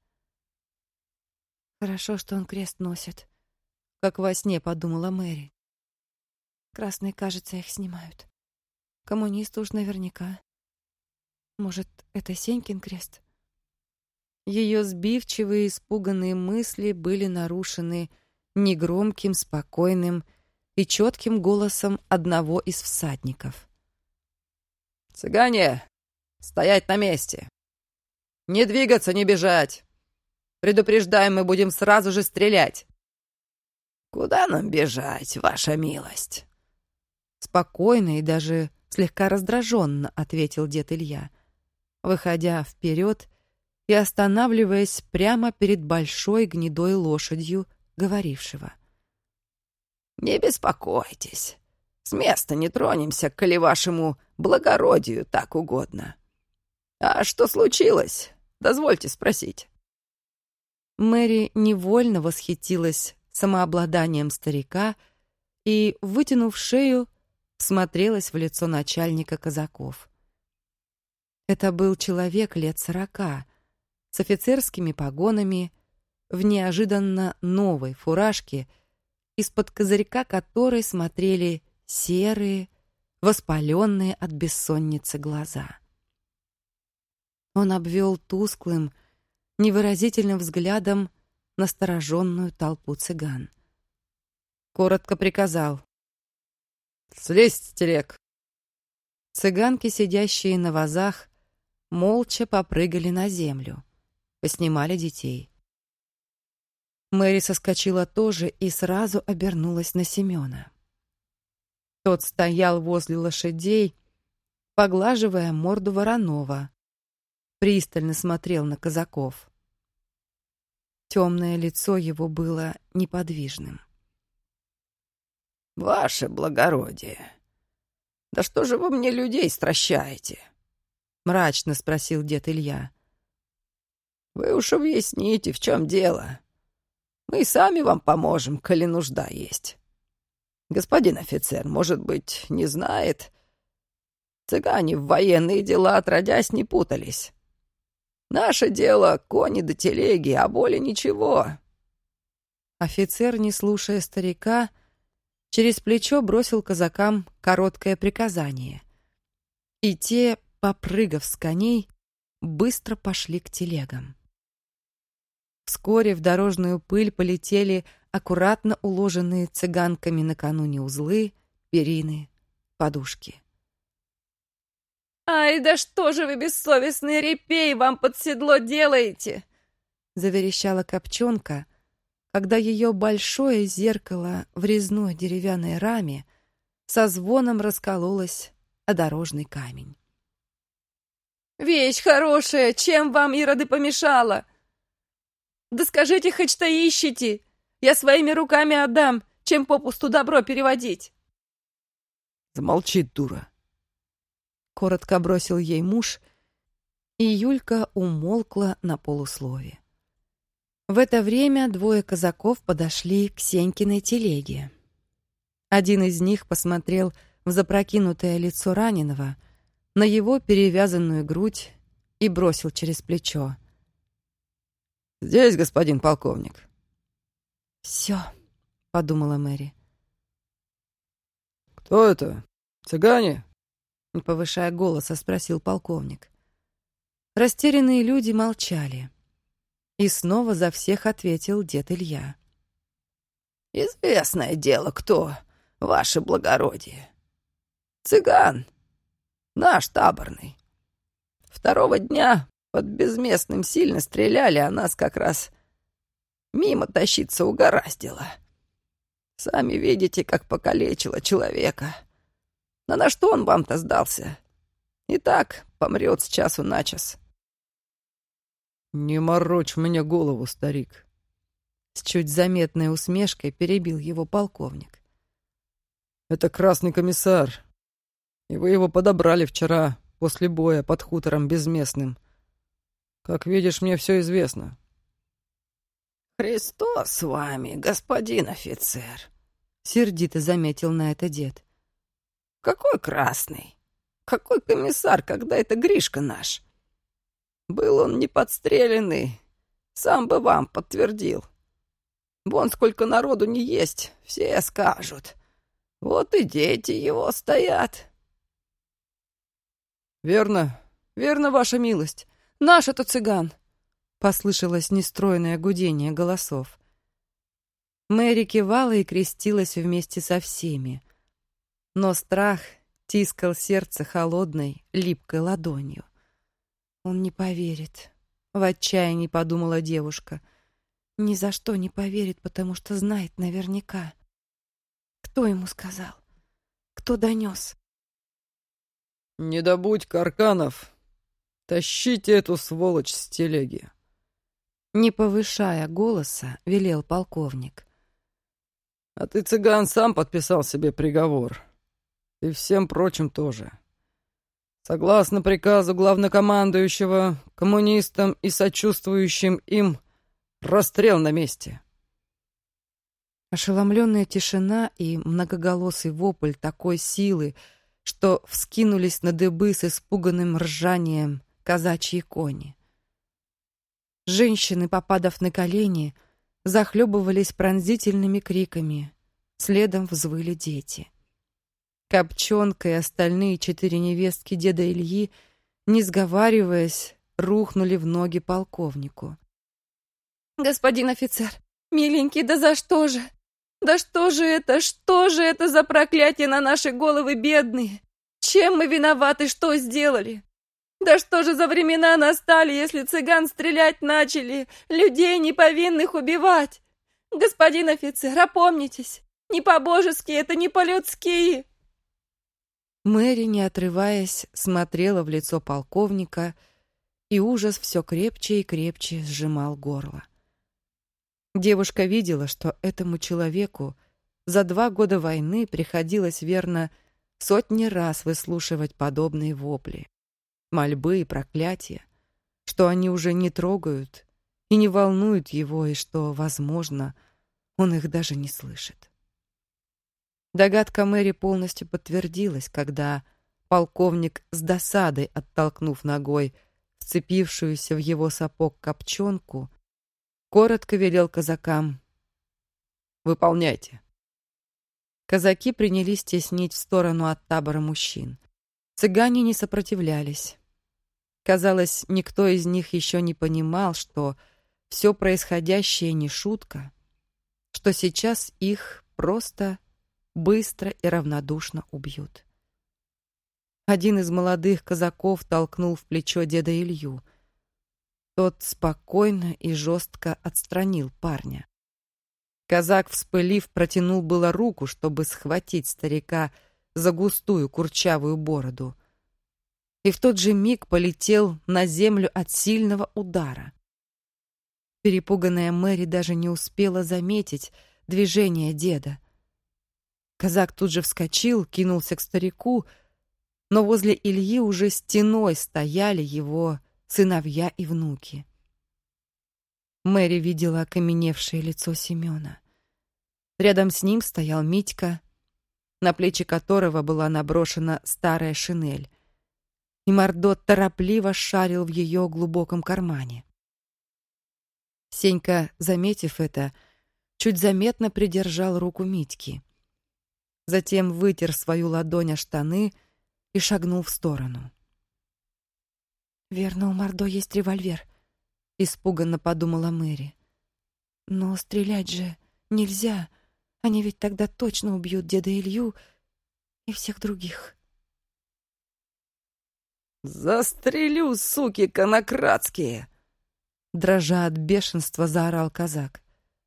«Хорошо, что он крест носит», — как во сне подумала Мэри. «Красные, кажется, их снимают. Коммунисты уж наверняка. Может, это Сенькин крест?» Ее сбивчивые, испуганные мысли были нарушены негромким, спокойным и четким голосом одного из всадников. «Цыгане, стоять на месте! Не двигаться, не бежать! Предупреждаем, мы будем сразу же стрелять!» «Куда нам бежать, ваша милость?» Спокойно и даже слегка раздраженно ответил дед Илья, выходя вперед и останавливаясь прямо перед большой гнедой лошадью говорившего. «Не беспокойтесь, с места не тронемся, коли вашему благородию так угодно. А что случилось? Дозвольте спросить». Мэри невольно восхитилась самообладанием старика и, вытянув шею, всмотрелась в лицо начальника казаков. Это был человек лет сорока, с офицерскими погонами, в неожиданно новой фуражке, из-под козырька которой смотрели серые, воспаленные от бессонницы глаза. Он обвел тусклым, невыразительным взглядом настороженную толпу цыган. Коротко приказал: «Слезь с телег!» Цыганки, сидящие на вазах, молча попрыгали на землю, поснимали детей. Мэри соскочила тоже и сразу обернулась на Семена. Тот стоял возле лошадей, поглаживая морду Воронова, пристально смотрел на казаков. Темное лицо его было неподвижным. «Ваше благородие, да что же вы мне людей стращаете?» — мрачно спросил дед Илья. «Вы уж объясните, в чем дело. Мы сами вам поможем, коли нужда есть. Господин офицер, может быть, не знает. Цыгане в военные дела отродясь не путались. Наше дело — кони до телеги, а более ничего». Офицер, не слушая старика, через плечо бросил казакам короткое приказание. И те, попрыгав с коней, быстро пошли к телегам. Вскоре в дорожную пыль полетели аккуратно уложенные цыганками накануне узлы, перины, подушки. «Ай, да что же вы, бессовестный репей, вам под седло делаете?» — заверещала Копчонка, когда ее большое зеркало в резной деревянной раме со звоном раскололось о дорожный камень. Вещь хорошая, чем вам, ироды, помешала? Да скажите хоть, что ищете. Я своими руками отдам, чем попусту добро переводить. Замолчи, дура. Коротко бросил ей муж, и Юлька умолкла на полуслове. В это время двое казаков подошли к Сенькиной телеге. Один из них посмотрел в запрокинутое лицо раненого, на его перевязанную грудь и бросил через плечо: «Здесь, господин полковник». «Все», — подумала Мэри. «Кто это? Цыгане?» — не повышая голоса, спросил полковник. Растерянные люди молчали. И снова за всех ответил дед Илья. «Известное дело, кто, ваше благородие. Цыган, наш таборный. Второго дня под Безместным сильно стреляли, а нас как раз мимо тащиться угораздило. Сами видите, как покалечило человека. Но на что он вам-то сдался? И так помрет с часу на час». «Не морочь мне голову, старик», — с чуть заметной усмешкой перебил его полковник. «Это красный комиссар, и вы его подобрали вчера после боя под хутором Безместным. Как видишь, мне все известно». «Христос с вами, господин офицер», — сердито заметил на это дед. «Какой красный? Какой комиссар, когда это Гришка наш? Был он не подстреленный, сам бы вам подтвердил. Вон сколько народу не есть, все скажут. Вот и дети его стоят». «Верно, верно, ваша милость. Наш это цыган!» — послышалось нестройное гудение голосов. Мэри кивала и крестилась вместе со всеми. Но страх тискал сердце холодной, липкой ладонью. «Он не поверит», — в отчаянии подумала девушка. «Ни за что не поверит, потому что знает наверняка. Кто ему сказал? Кто донес?» «Не добудь карканов. Тащите эту сволочь с телеги». Не повышая голоса, велел полковник. «А ты, цыган, сам подписал себе приговор. И всем прочим тоже. Согласно приказу главнокомандующего, коммунистам и сочувствующим им расстрел на месте». Ошеломленная тишина и многоголосый вопль такой силы, что вскинулись на дыбы с испуганным ржанием казачьи кони. Женщины, попадав на колени, захлебывались пронзительными криками, следом взвыли дети. Копчонка и остальные четыре невестки деда Ильи, не сговариваясь, рухнули в ноги полковнику. Господин офицер, миленький, да за что же? Да что же это, что же это за проклятие на наши головы бедные? Чем мы виноваты, что сделали? Да что же за времена настали, если цыган стрелять начали, людей неповинных убивать? Господин офицер, опомнитесь, не по-божески это, не по-людски. Мэри, не отрываясь, смотрела в лицо полковника, и ужас все крепче и крепче сжимал горло. Девушка видела, что этому человеку за два года войны приходилось, верно, сотни раз выслушивать подобные вопли, мольбы и проклятия, что они уже не трогают и не волнуют его, и что, возможно, он их даже не слышит. Догадка Мэри полностью подтвердилась, когда полковник с досадой, оттолкнув ногой вцепившуюся в его сапог копчонку, коротко велел казакам: «Выполняйте». Казаки принялись теснить в сторону от табора мужчин. Цыгане не сопротивлялись. Казалось, никто из них еще не понимал, что все происходящее не шутка, что сейчас их просто быстро и равнодушно убьют. Один из молодых казаков толкнул в плечо деда Илью. Тот спокойно и жестко отстранил парня. Казак, вспылив, протянул было руку, чтобы схватить старика за густую курчавую бороду. и в тот же миг полетел на землю от сильного удара. Перепуганная Мэри даже не успела заметить движение деда. Казак тут же вскочил, кинулся к старику, но возле Ильи уже стеной стояли его сыновья и внуки. Мэри видела окаменевшее лицо Семена. Рядом с ним стоял Митька, на плечи которого была наброшена старая шинель, и Мордот торопливо шарил в ее глубоком кармане. Сенька, заметив это, чуть заметно придержал руку Митьки. Затем вытер свою ладонь о штаны и шагнул в сторону. «Верно, у Мордо есть револьвер», — испуганно подумала Мэри. «Но стрелять же нельзя. Они ведь тогда точно убьют деда Илью и всех других». «Застрелю, суки конокрадские!» Дрожа от бешенства, заорал казак.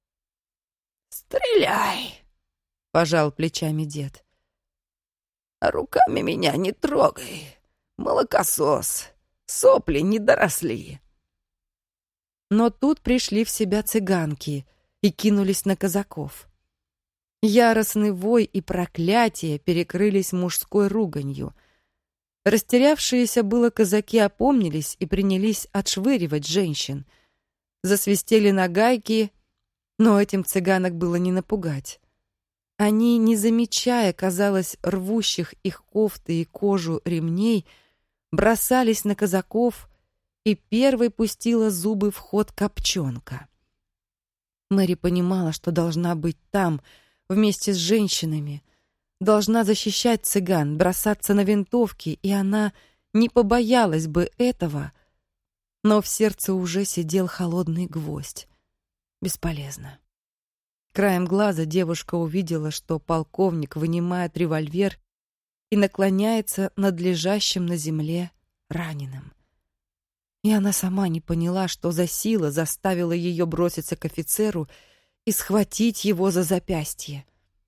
«Стреляй!» — пожал плечами дед. «А руками меня не трогай, молокосос, сопли не доросли». Но тут пришли в себя цыганки и кинулись на казаков. Яростный вой и проклятие перекрылись мужской руганью. Растерявшиеся было казаки опомнились и принялись отшвыривать женщин. Засвистели нагайки, но этим цыганок было не напугать. Они, не замечая, казалось, рвущих их кофты и кожу ремней, бросались на казаков, и первой пустила зубы в ход Копчонка. Мэри понимала, что должна быть там, вместе с женщинами, должна защищать цыган, бросаться на винтовки, и она не побоялась бы этого, но в сердце уже сидел холодный гвоздь. Бесполезно. Краем глаза девушка увидела, что полковник вынимает револьвер и наклоняется над лежащим на земле раненым. И она сама не поняла, что за сила заставила ее броситься к офицеру и схватить его за запястье.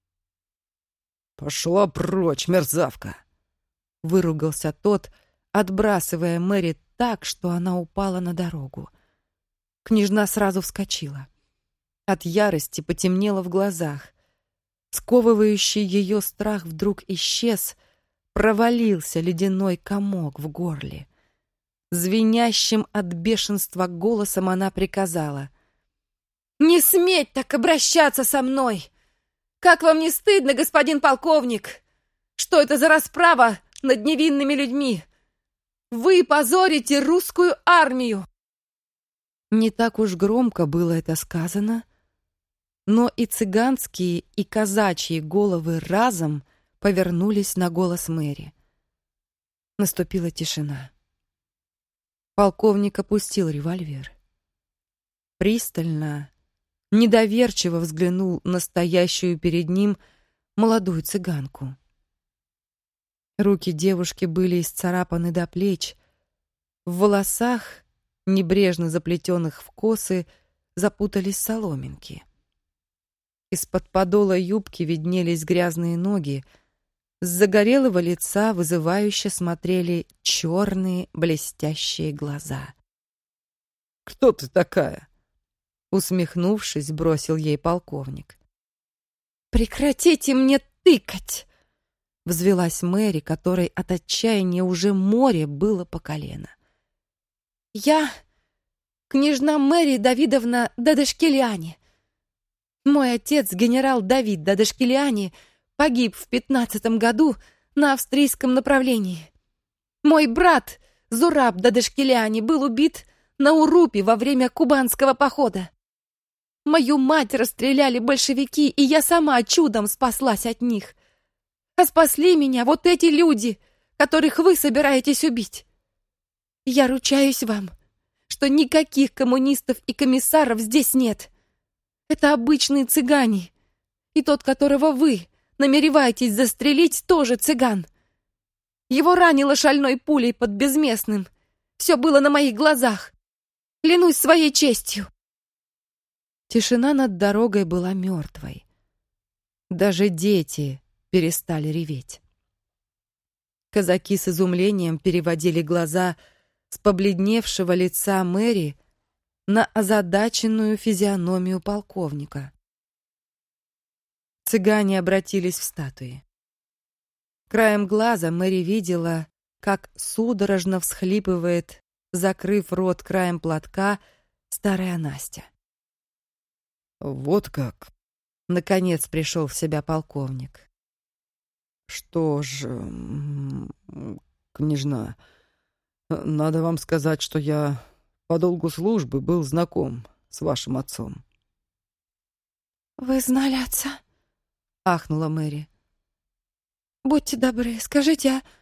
«Пошла прочь, мерзавка!» — выругался тот, отбрасывая Мэри так, что она упала на дорогу. Княжна сразу вскочила. От ярости потемнело в глазах. Сковывающий ее страх вдруг исчез, провалился ледяной комок в горле. Звенящим от бешенства голосом она приказала: «Не сметь так обращаться со мной! Как вам не стыдно, господин полковник? Что это за расправа над невинными людьми? Вы позорите русскую армию!» Не так уж громко было это сказано, но и цыганские, и казачьи головы разом повернулись на голос Мэри. Наступила тишина. Полковник опустил револьвер. Пристально, недоверчиво взглянул на стоящую перед ним молодую цыганку. Руки девушки были исцарапаны до плеч. В волосах, небрежно заплетенных в косы, запутались соломинки. Из-под подола юбки виднелись грязные ноги. С загорелого лица вызывающе смотрели черные блестящие глаза. «Кто ты такая?» Усмехнувшись, бросил ей полковник. «Прекратите мне тыкать!» Взвилась Мэри, которой от отчаяния уже море было по колено. «Я княжна Мэри Давидовна Дадашкелиани. Мой отец, генерал Давид Дадашкелиани, погиб в пятнадцатом году на австрийском направлении. Мой брат Зураб Дадашкелиани был убит на Урупе во время кубанского похода. Мою мать расстреляли большевики, и я сама чудом спаслась от них. А спасли меня вот эти люди, которых вы собираетесь убить. Я ручаюсь вам, что никаких коммунистов и комиссаров здесь нет. Это обычные цыгане, и тот, которого вы намереваетесь застрелить, тоже цыган. Его ранило шальной пулей под Безместным. Все было на моих глазах. Клянусь своей честью». Тишина над дорогой была мертвой. Даже дети перестали реветь. Казаки с изумлением переводили глаза с побледневшего лица Мэри на озадаченную физиономию полковника. Цыгане обратились в статуи. Краем глаза Мэри видела, как судорожно всхлипывает, закрыв рот краем платка, старая Настя. «Вот как!» — наконец пришел в себя полковник. «Что ж, княжна, надо вам сказать, что я по долгу службы был знаком с вашим отцом». «Вы знали отца?» — ахнула Мэри. «Будьте добры, скажите, а...»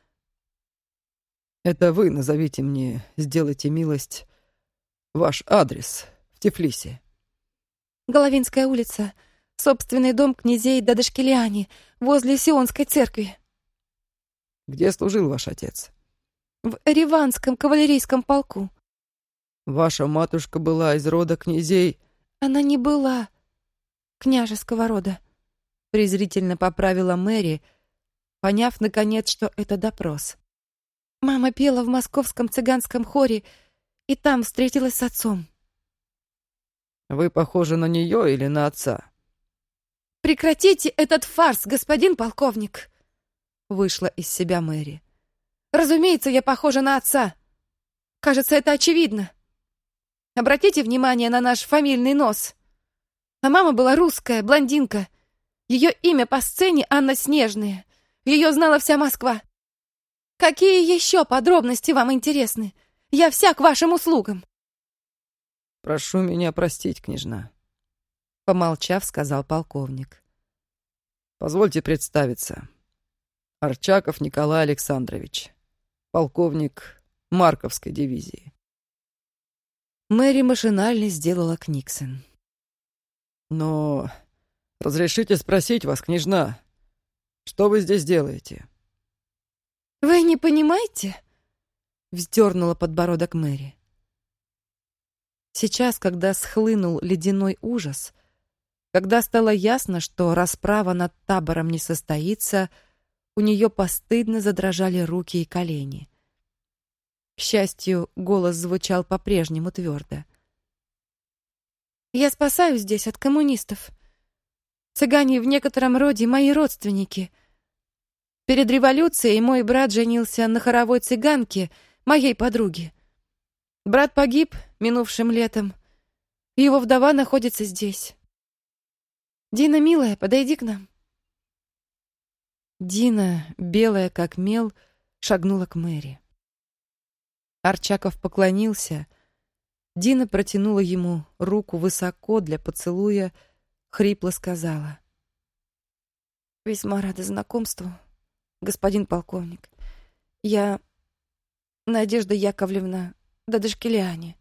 «Это вы назовите мне, сделайте милость, ваш адрес в Тифлисе». «Головинская улица, собственный дом князей Дадашкелиани, возле Сионской церкви». «Где служил ваш отец?» «В Ереванском кавалерийском полку». «Ваша матушка была из рода князей...» «Она не была княжеского рода», — презрительно поправила Мэри, поняв, наконец, что это допрос. «Мама пела в московском цыганском хоре и там встретилась с отцом». «Вы похожи на нее или на отца?» «Прекратите этот фарс, господин полковник!» Вышла из себя Мэри. «Разумеется, я похожа на отца. Кажется, это очевидно. Обратите внимание на наш фамильный нос. А мама была русская, блондинка. Ее имя по сцене Анна Снежная. Ее знала вся Москва. Какие еще подробности вам интересны? Я вся к вашим услугам». «Прошу меня простить, княжна», — помолчав, сказал полковник. «Позвольте представиться. Арчаков Николай Александрович, полковник Марковской дивизии». Мэри машинально сделала книксон. «Но разрешите спросить вас, княжна, что вы здесь делаете?» «Вы не понимаете?» — вздернула подбородок Мэри. Сейчас, когда схлынул ледяной ужас, когда стало ясно, что расправа над табором не состоится, у нее постыдно задрожали руки и колени. К счастью, голос звучал по-прежнему твердо. «Я спасаюсь здесь от коммунистов. Цыгане в некотором роде мои родственники. Перед революцией мой брат женился на хоровой цыганке, моей подруге. Брат погиб минувшим летом, и его вдова находится здесь. Дина, милая, подойди к нам». Дина, белая как мел, шагнула к Мэри. Арчаков поклонился. Дина протянула ему руку высоко для поцелуя, хрипло сказала: «Весьма рада знакомству, господин полковник. Я Надежда Яковлевна Дадашкелиани».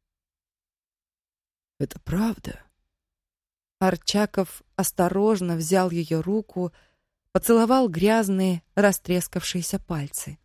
«Это правда?» Арчаков осторожно взял ее руку, поцеловал грязные, растрескавшиеся пальцы.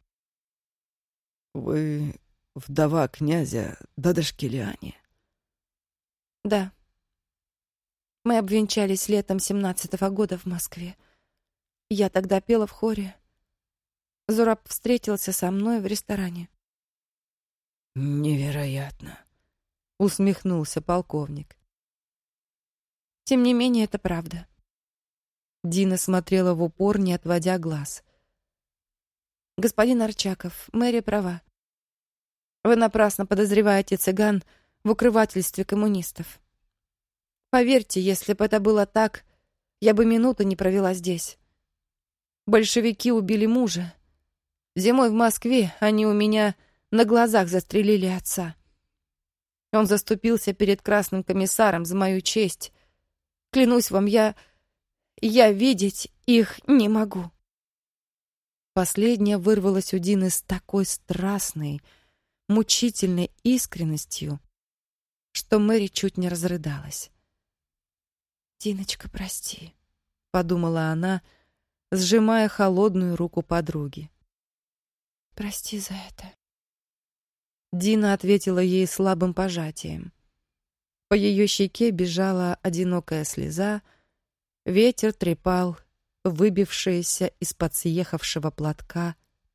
«Вы вдова князя Дадашкелиани?» «Да. Мы обвенчались летом семнадцатого года в Москве. Я тогда пела в хоре. Зураб встретился со мной в ресторане». «Невероятно!» — усмехнулся полковник. «Тем не менее, это правда». Дина смотрела в упор, не отводя глаз. «Господин Арчаков, Мэри права. Вы напрасно подозреваете цыган в укрывательстве коммунистов. Поверьте, если бы это было так, я бы минуты не провела здесь. Большевики убили мужа. Зимой в Москве они у меня на глазах застрелили отца. Он заступился перед красным комиссаром за мою честь. Клянусь вам, я... я видеть их не могу». Последняя вырвалась у Дины с такой страстной, мучительной искренностью, что Мэри чуть не разрыдалась. «Диночка, прости», — подумала она, сжимая холодную руку подруги. «Прости за это». Дина ответила ей слабым пожатием. По ее щеке бежала одинокая слеза, ветер трепал выбившиеся из-под съехавшего платка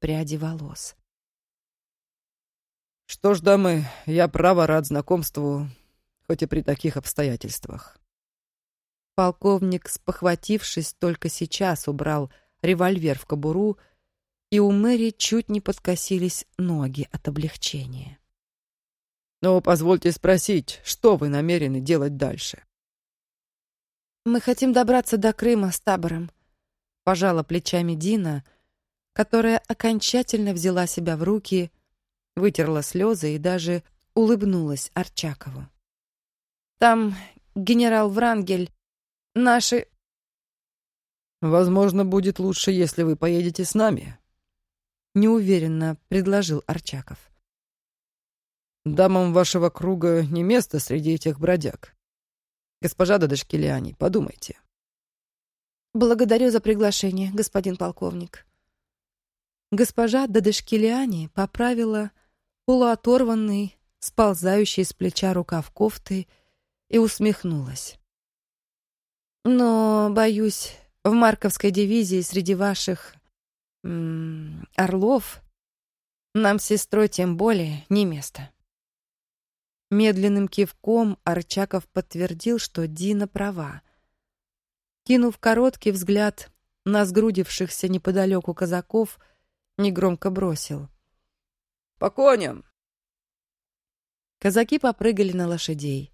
пряди волос. «Что ж, дамы, я право рад знакомству, хоть и при таких обстоятельствах». Полковник, спохватившись, только сейчас убрал револьвер в кобуру, и у Мэри чуть не подкосились ноги от облегчения. «Но позвольте спросить, что вы намерены делать дальше?» «Мы хотим добраться до Крыма с табором», — пожала плечами Дина, которая окончательно взяла себя в руки, вытерла слезы и даже улыбнулась Арчакову. «Там генерал Врангель, наши...» «Возможно, будет лучше, если вы поедете с нами», — неуверенно предложил Арчаков. «Дамам вашего круга не место среди этих бродяг. Госпожа Дадашкилиани, подумайте». «Благодарю за приглашение, господин полковник». Госпожа Дадашкилиани поправила полуоторванный, сползающий с плеча рукав кофты и усмехнулась. «Но, боюсь, в Марковской дивизии среди ваших м- орлов нам с сестрой тем более не место». Медленным кивком Арчаков подтвердил, что Дина права. Кинув короткий взгляд на сгрудившихся неподалеку казаков, негромко бросил: «По коням!» Казаки попрыгали на лошадей.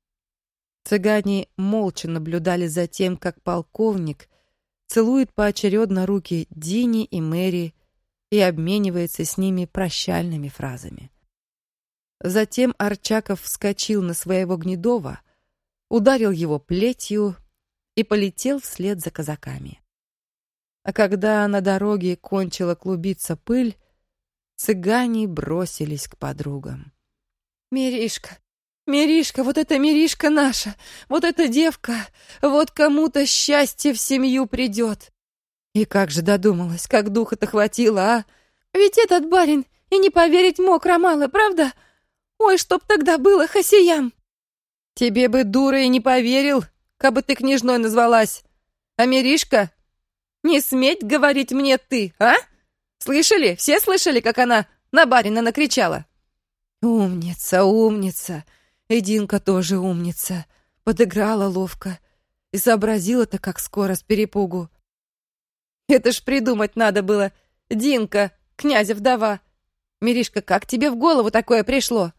Цыгане молча наблюдали за тем, как полковник целует поочередно руки Дине и Мэри и обменивается с ними прощальными фразами. Затем Арчаков вскочил на своего Гнедова, ударил его плетью и полетел вслед за казаками. А когда на дороге кончила клубиться пыль, цыгане бросились к подругам. «Миришка, Миришка, вот эта Миришка наша, вот эта девка, вот кому-то счастье в семью придет. И как же додумалась, как духа-то хватило, а? Ведь этот барин и не поверить мог, Ромалы, правда? Ой, чтоб тогда было хасиям! Тебе бы, дура, и не поверил, кабы ты княжной назвалась. А Миришка, не сметь говорить мне ты, а? Слышали? Все слышали, как она на барина накричала?» «Умница, умница! И Динка тоже умница. Подыграла ловко. И сообразила-то, как скоро, с перепугу. Это ж придумать надо было. Динка, князя вдова. Миришка, как тебе в голову такое пришло?»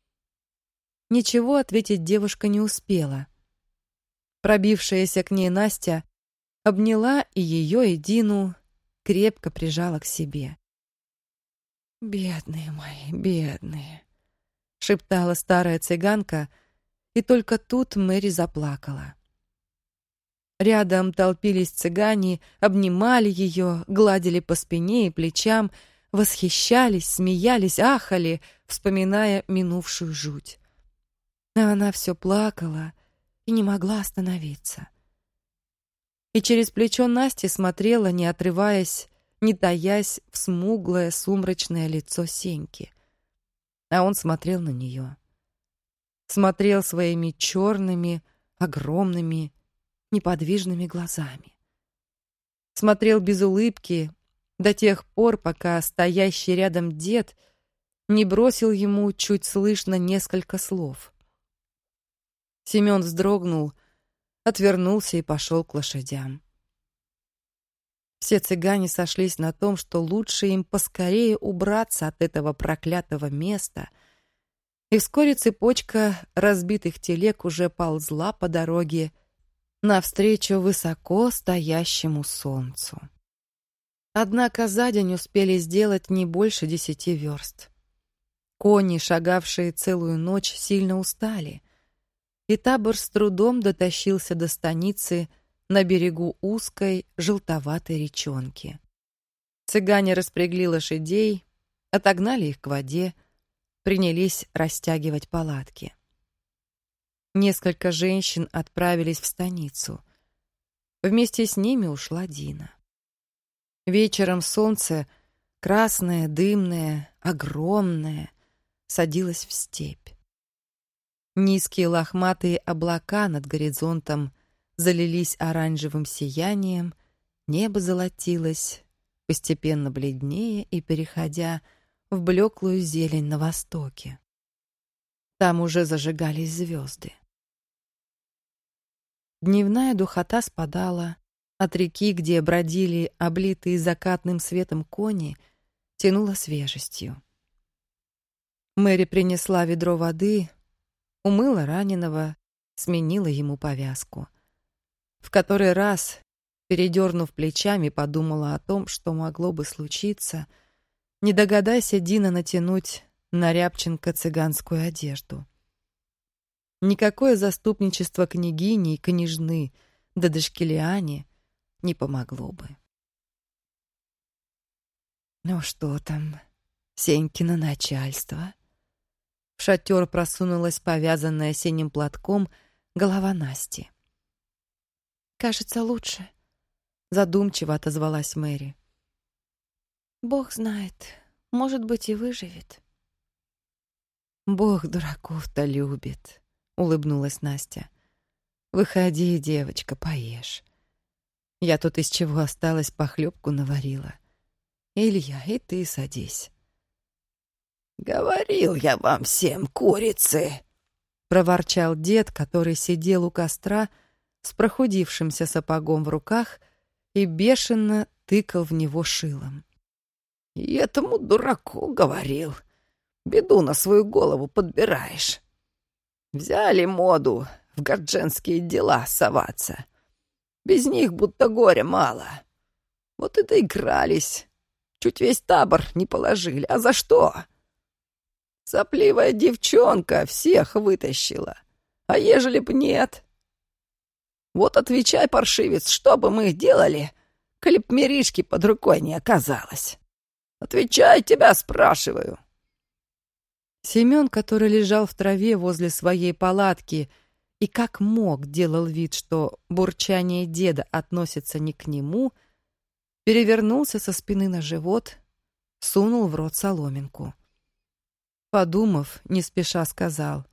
Ничего ответить девушка не успела. Пробившаяся к ней Настя обняла и ее, и Дину, крепко прижала к себе. «Бедные мои, бедные!» — шептала старая цыганка, и только тут Мэри заплакала. Рядом толпились цыгане, обнимали ее, гладили по спине и плечам, восхищались, смеялись, ахали, вспоминая минувшую жуть. А она все плакала и не могла остановиться. И через плечо Насти смотрела, не отрываясь, не таясь, в смуглое сумрачное лицо Сеньки. А он смотрел на нее. Смотрел своими черными, огромными, неподвижными глазами. Смотрел без улыбки до тех пор, пока стоящий рядом дед не бросил ему чуть слышно несколько слов. Семен вздрогнул, отвернулся и пошел к лошадям. Все цыгане сошлись на том, что лучше им поскорее убраться от этого проклятого места, и вскоре цепочка разбитых телег уже ползла по дороге навстречу высоко стоящему солнцу. Однако за день успели сделать не больше десяти верст. Кони, шагавшие целую ночь, сильно устали, и табор с трудом дотащился до станицы на берегу узкой желтоватой речонки. Цыгане распрягли лошадей, отогнали их к воде, принялись растягивать палатки. Несколько женщин отправились в станицу. Вместе с ними ушла Дина. Вечером солнце, красное, дымное, огромное, садилось в степь. Низкие лохматые облака над горизонтом залились оранжевым сиянием, небо золотилось, постепенно бледнее и переходя в блеклую зелень на востоке. Там уже зажигались звезды. Дневная духота спадала, от реки, где бродили облитые закатным светом кони, тянуло свежестью. Мэри принесла ведро воды, умыла раненого, сменила ему повязку. В который раз, передернув плечами, подумала о том, что могло бы случиться, не догадайся Дина натянуть на Рябченко цыганскую одежду. Никакое заступничество княгини и княжны да Дашкелиане не помогло бы. Ну что там, Сенькино начальство? В шатер просунулась повязанная синим платком голова Насти. «Кажется, лучше», — задумчиво отозвалась Мэри. «Бог знает, может быть, и выживет». «Бог дураков-то любит», — улыбнулась Настя. «Выходи, девочка, поешь. Я тут из чего осталось похлебку наварила. Илья, и ты садись». «Говорил я вам всем, курицы!» — проворчал дед, который сидел у костра с прохудившимся сапогом в руках и бешено тыкал в него шилом. «И этому дураку говорил, беду на свою голову подбираешь. Взяли моду в гордженские дела соваться. Без них будто горя мало. Вот и доигрались. Чуть весь табор не положили. А за что? Сопливая девчонка всех вытащила. А ежели б нет? Вот отвечай, паршивец, что бы мы делали, коли б Миришки под рукой не оказалось? Отвечай, тебя спрашиваю». Семен, который лежал в траве возле своей палатки и как мог делал вид, что бурчание деда относится не к нему, перевернулся со спины на живот, сунул в рот соломинку. Подумав, не спеша сказал: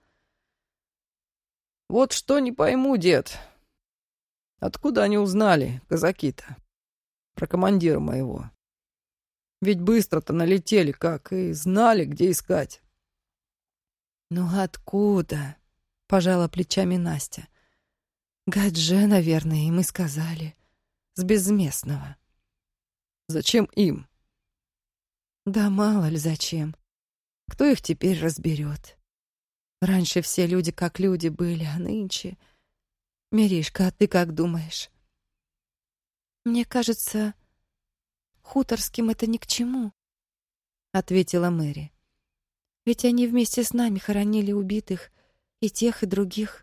«Вот что не пойму, дед. Откуда они узнали, казаки-то, про командира моего? Ведь быстро-то налетели, как, и знали, где искать». «Ну откуда?» — пожала плечами Настя. «Гадже, наверное, им и сказали. С безместного». «Зачем им?» «Да мало ли зачем. Кто их теперь разберет? Раньше все люди как люди были, а нынче... Миришка, а ты как думаешь?» «Мне кажется, хуторским это ни к чему», — ответила Мэри. «Ведь они вместе с нами хоронили убитых и тех, и других».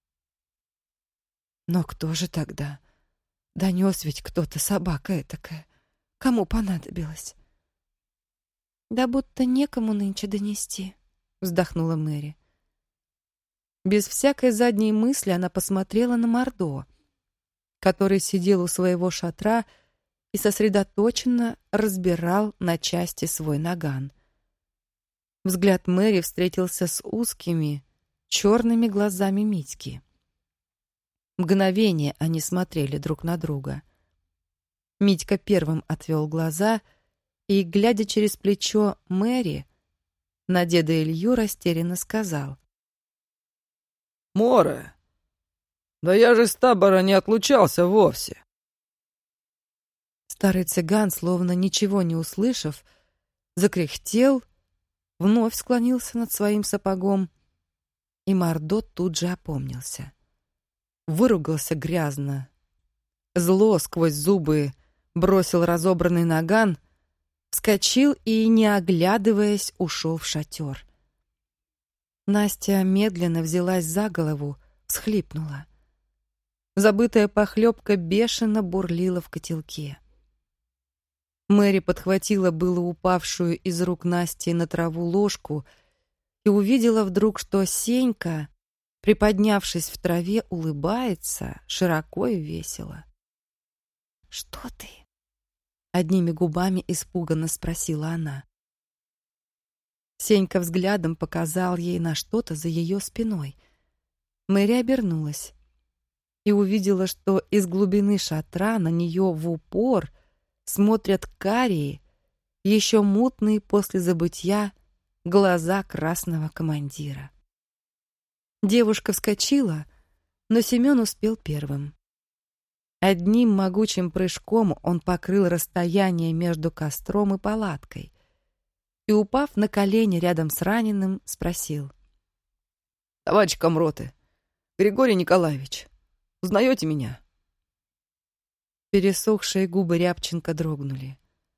«Но кто же тогда? Донес ведь кто-то, собака этакая. Кому понадобилось?» «Да будто некому нынче донести», — вздохнула Мэри. Без всякой задней мысли она посмотрела на Мордо, который сидел у своего шатра и сосредоточенно разбирал на части свой наган. Взгляд Мэри встретился с узкими, черными глазами Митьки. Мгновение они смотрели друг на друга. Митька первым отвел глаза и, глядя через плечо Мэри, на деда Илью растерянно сказал: «Море, да я же с табора не отлучался вовсе». Старый цыган, словно ничего не услышав, закряхтел, вновь склонился над своим сапогом, и Мордо тут же опомнился. Выругался грязно, зло сквозь зубы бросил разобранный наган, вскочил и, не оглядываясь, ушел в шатер. Настя медленно взялась за голову, всхлипнула. Забытая похлебка бешено бурлила в котелке. Мэри подхватила было упавшую из рук Насти на траву ложку и увидела вдруг, что Сенька, приподнявшись в траве, улыбается широко и весело. «Что ты?» — одними губами испуганно спросила она. Сенька взглядом показал ей на что-то за ее спиной. Мэри обернулась и увидела, что из глубины шатра на нее в упор смотрят карие, еще мутные после забытья, глаза красного командира. Девушка вскочила, но Семен успел первым. Одним могучим прыжком он покрыл расстояние между костром и палаткой и, упав на колени рядом с раненым, спросил: «Товарищ комроты, Григорий Николаевич, узнаете меня?» Пересохшие губы Рябченко дрогнули.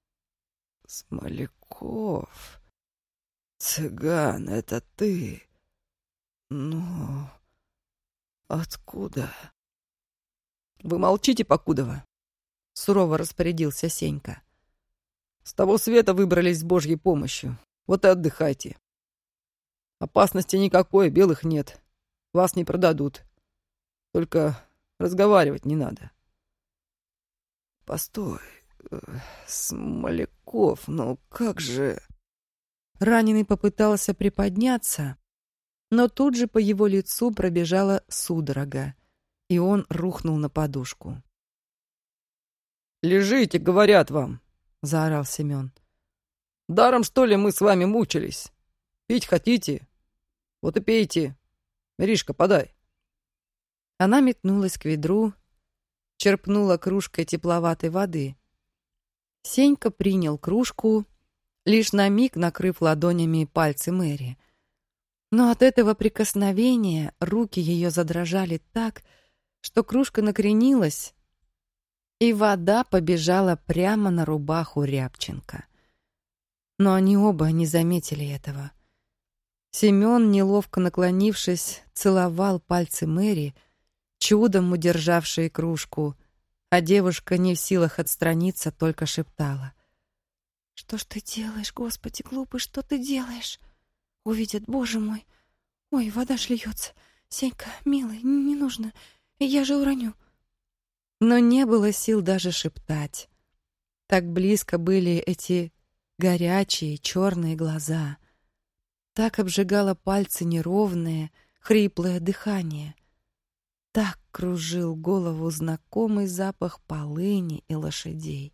«Смоляков, цыган, это ты? Ну, откуда?» «Вы молчите, Покудова», — сурово распорядился Сенька. «С того света выбрались с Божьей помощью. Вот и отдыхайте. Опасности никакой, белых нет. Вас не продадут. Только разговаривать не надо». «Постой, Смоляков, ну как же...» Раненый попытался приподняться, но тут же по его лицу пробежала судорога, и он рухнул на подушку. «Лежите, говорят вам», — заорал Семен. «Даром, что ли, мы с вами мучились? Пить хотите? Вот и пейте. Миришка, подай». Она метнулась к ведру, черпнула кружкой тепловатой воды. Сенька принял кружку, лишь на миг накрыв ладонями пальцы Мэри. Но от этого прикосновения руки ее задрожали так, что кружка накренилась, и вода побежала прямо на рубаху Рябченко. Но они оба не заметили этого. Семен, неловко наклонившись, целовал пальцы Мэри, чудом удержавшие кружку, а девушка, не в силах отстраниться, только шептала: «Что ж ты делаешь, Господи, глупый, что ты делаешь? Увидят, Боже мой! Ой, вода ж льется! Сенька, милый, не нужно, я же уроню!» Но не было сил даже шептать. Так близко были эти горячие черные глаза. Так обжигало пальцы неровное, хриплое дыхание. Так кружил голову знакомый запах полыни и лошадей.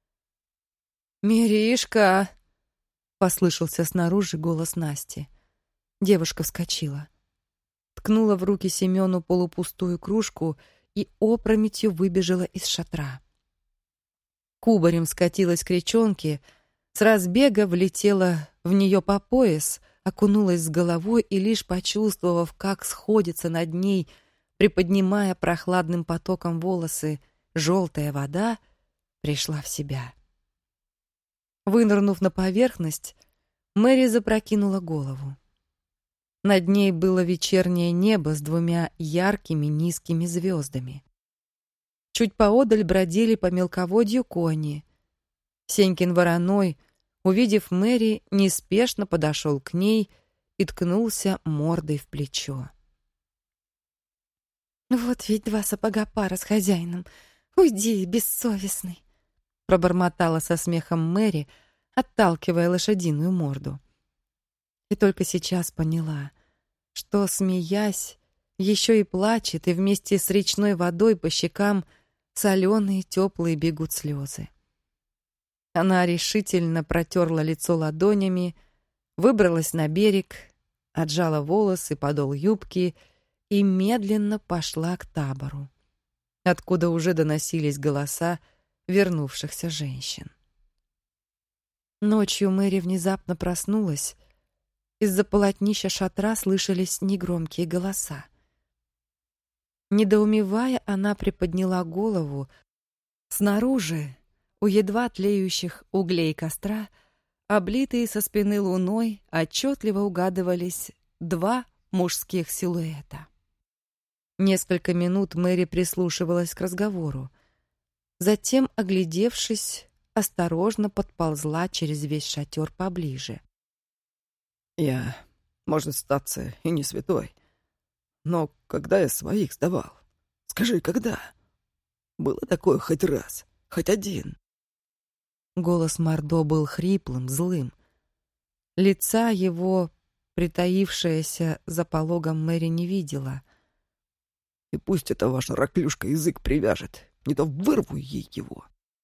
«Миришка!» — послышался снаружи голос Насти. Девушка вскочила, ткнула в руки Семену полупустую кружку и опрометью выбежала из шатра. Кубарем скатилась к речонке, с разбега влетела в нее по пояс, окунулась с головой и, лишь почувствовав, как сходится над ней, приподнимая прохладным потоком волосы, желтая вода, пришла в себя. Вынырнув на поверхность, Мэри запрокинула голову. Над ней было вечернее небо с двумя яркими низкими звездами. Чуть поодаль бродили по мелководью кони. Сенькин вороной, увидев Мэри, неспешно подошел к ней и ткнулся мордой в плечо. «Вот ведь два сапога пара с хозяином. Уйди, бессовестный!» пробормотала со смехом Мэри, отталкивая лошадиную морду. И только сейчас поняла, что, смеясь, еще и плачет, и вместе с речной водой по щекам соленые теплые бегут слезы. Она решительно протерла лицо ладонями, выбралась на берег, отжала волосы, подол юбки и медленно пошла к табору, откуда уже доносились голоса вернувшихся женщин. Ночью Мэри внезапно проснулась. Из-за полотнища шатра слышались негромкие голоса. Недоумевая, она приподняла голову. Снаружи, у едва тлеющих углей костра, облитые со спины луной, отчетливо угадывались два мужских силуэта. Несколько минут Мэри прислушивалась к разговору. Затем, оглядевшись, осторожно подползла через весь шатер поближе. «Я, может, статься и не святой, но когда я своих сдавал? Скажи, когда? Было такое хоть раз, хоть один?» Голос Мордо был хриплым, злым. Лица его, притаившееся за пологом, Мэри не видела. «И пусть эта ваша раклюшка язык привяжет, не то вырву ей его.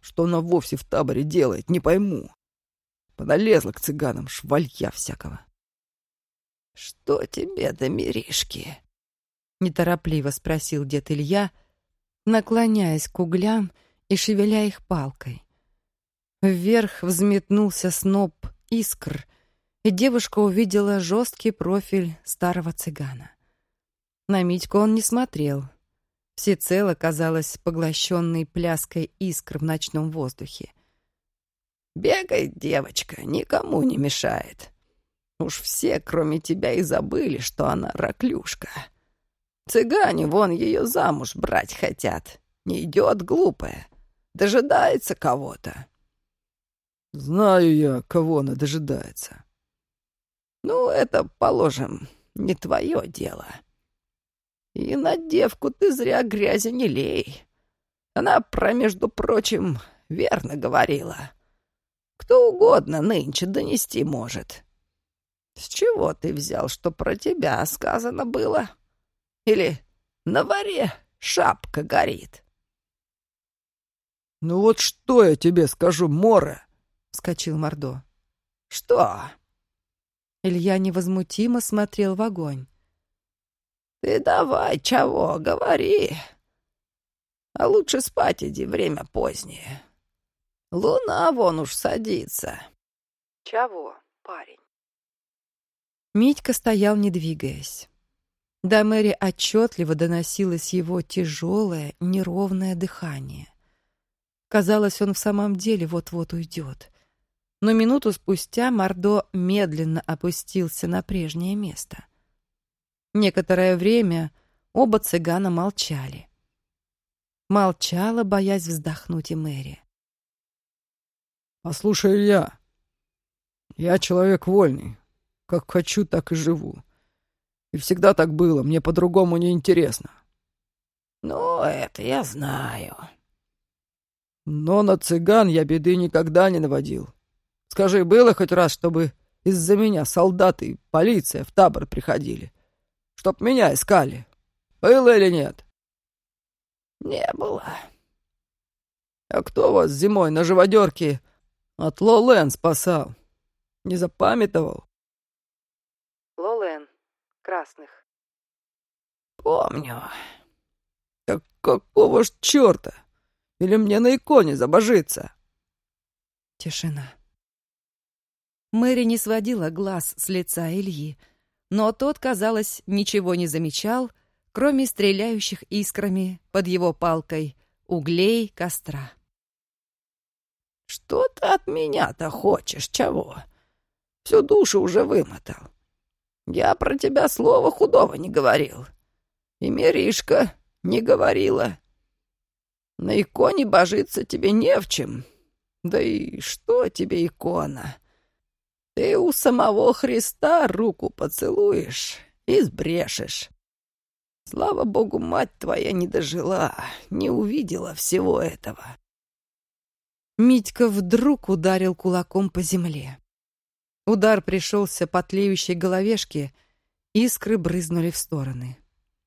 Что она вовсе в таборе делает, не пойму. Поналезла к цыганам, швалья всякого. «Что тебе до Миришки?» — неторопливо спросил дед Илья, наклоняясь к углям и шевеля их палкой. Вверх взметнулся сноп искр, и девушка увидела жесткий профиль старого цыгана. На Митьку он не смотрел, всецело, казалось, поглощенный пляской искр в ночном воздухе. «Бегает девочка, никому не мешает. Уж все, кроме тебя, и забыли, что она раклюшка. Цыгане вон ее замуж брать хотят. Не идет глупая, дожидается кого-то». Знаю я, кого она дожидается. «Ну, это, положим, не твое дело. И на девку ты зря грязи не лей. Она про, между прочим, верно говорила. Кто угодно нынче донести может. С чего ты взял, что про тебя сказано было? Или на воре шапка горит?» «Ну вот что я тебе скажу, Мора?» — вскочил Мордо. «Что?» Илья невозмутимо смотрел в огонь. «Ты давай, чего, говори. А лучше спать иди, время позднее. Луна вон уж садится». «Чего, парень?» Митька стоял, не двигаясь. До Мэри отчетливо доносилось его тяжелое, неровное дыхание. Казалось, он в самом деле вот-вот уйдет. Но минуту спустя Мордо медленно опустился на прежнее место. Некоторое время оба цыгана молчали. Молчала, боясь вздохнуть, и Мэри. «Послушай, Илья, я человек вольный. Как хочу, так и живу. И всегда так было, мне по-другому не интересно». «Ну, это я знаю». «Но на цыган я беды никогда не наводил. Скажи, было хоть раз, чтобы из-за меня солдаты и полиция в табор приходили? Чтоб меня искали? Было или нет?» «Не было». «А кто вас зимой на живодерке от Лолен спасал? Не запамятовал?» Лолен, красных. «Помню». «Так какого ж черта? Или мне на иконе забожиться?» Тишина. Мэри не сводила глаз с лица Ильи, но тот, казалось, ничего не замечал, кроме стреляющих искрами под его палкой углей костра. «Что ты от меня-то хочешь, чего? Всю душу уже вымотал. Я про тебя слова худого не говорил. И Миришка не говорила. На иконе божиться тебе не в чем. Да и что тебе икона? Ты у самого Христа руку поцелуешь и сбрешешь. Слава Богу, мать твоя не дожила, не увидела всего этого». Митька вдруг ударил кулаком по земле. Удар пришелся по тлеющей головешке, искры брызнули в стороны.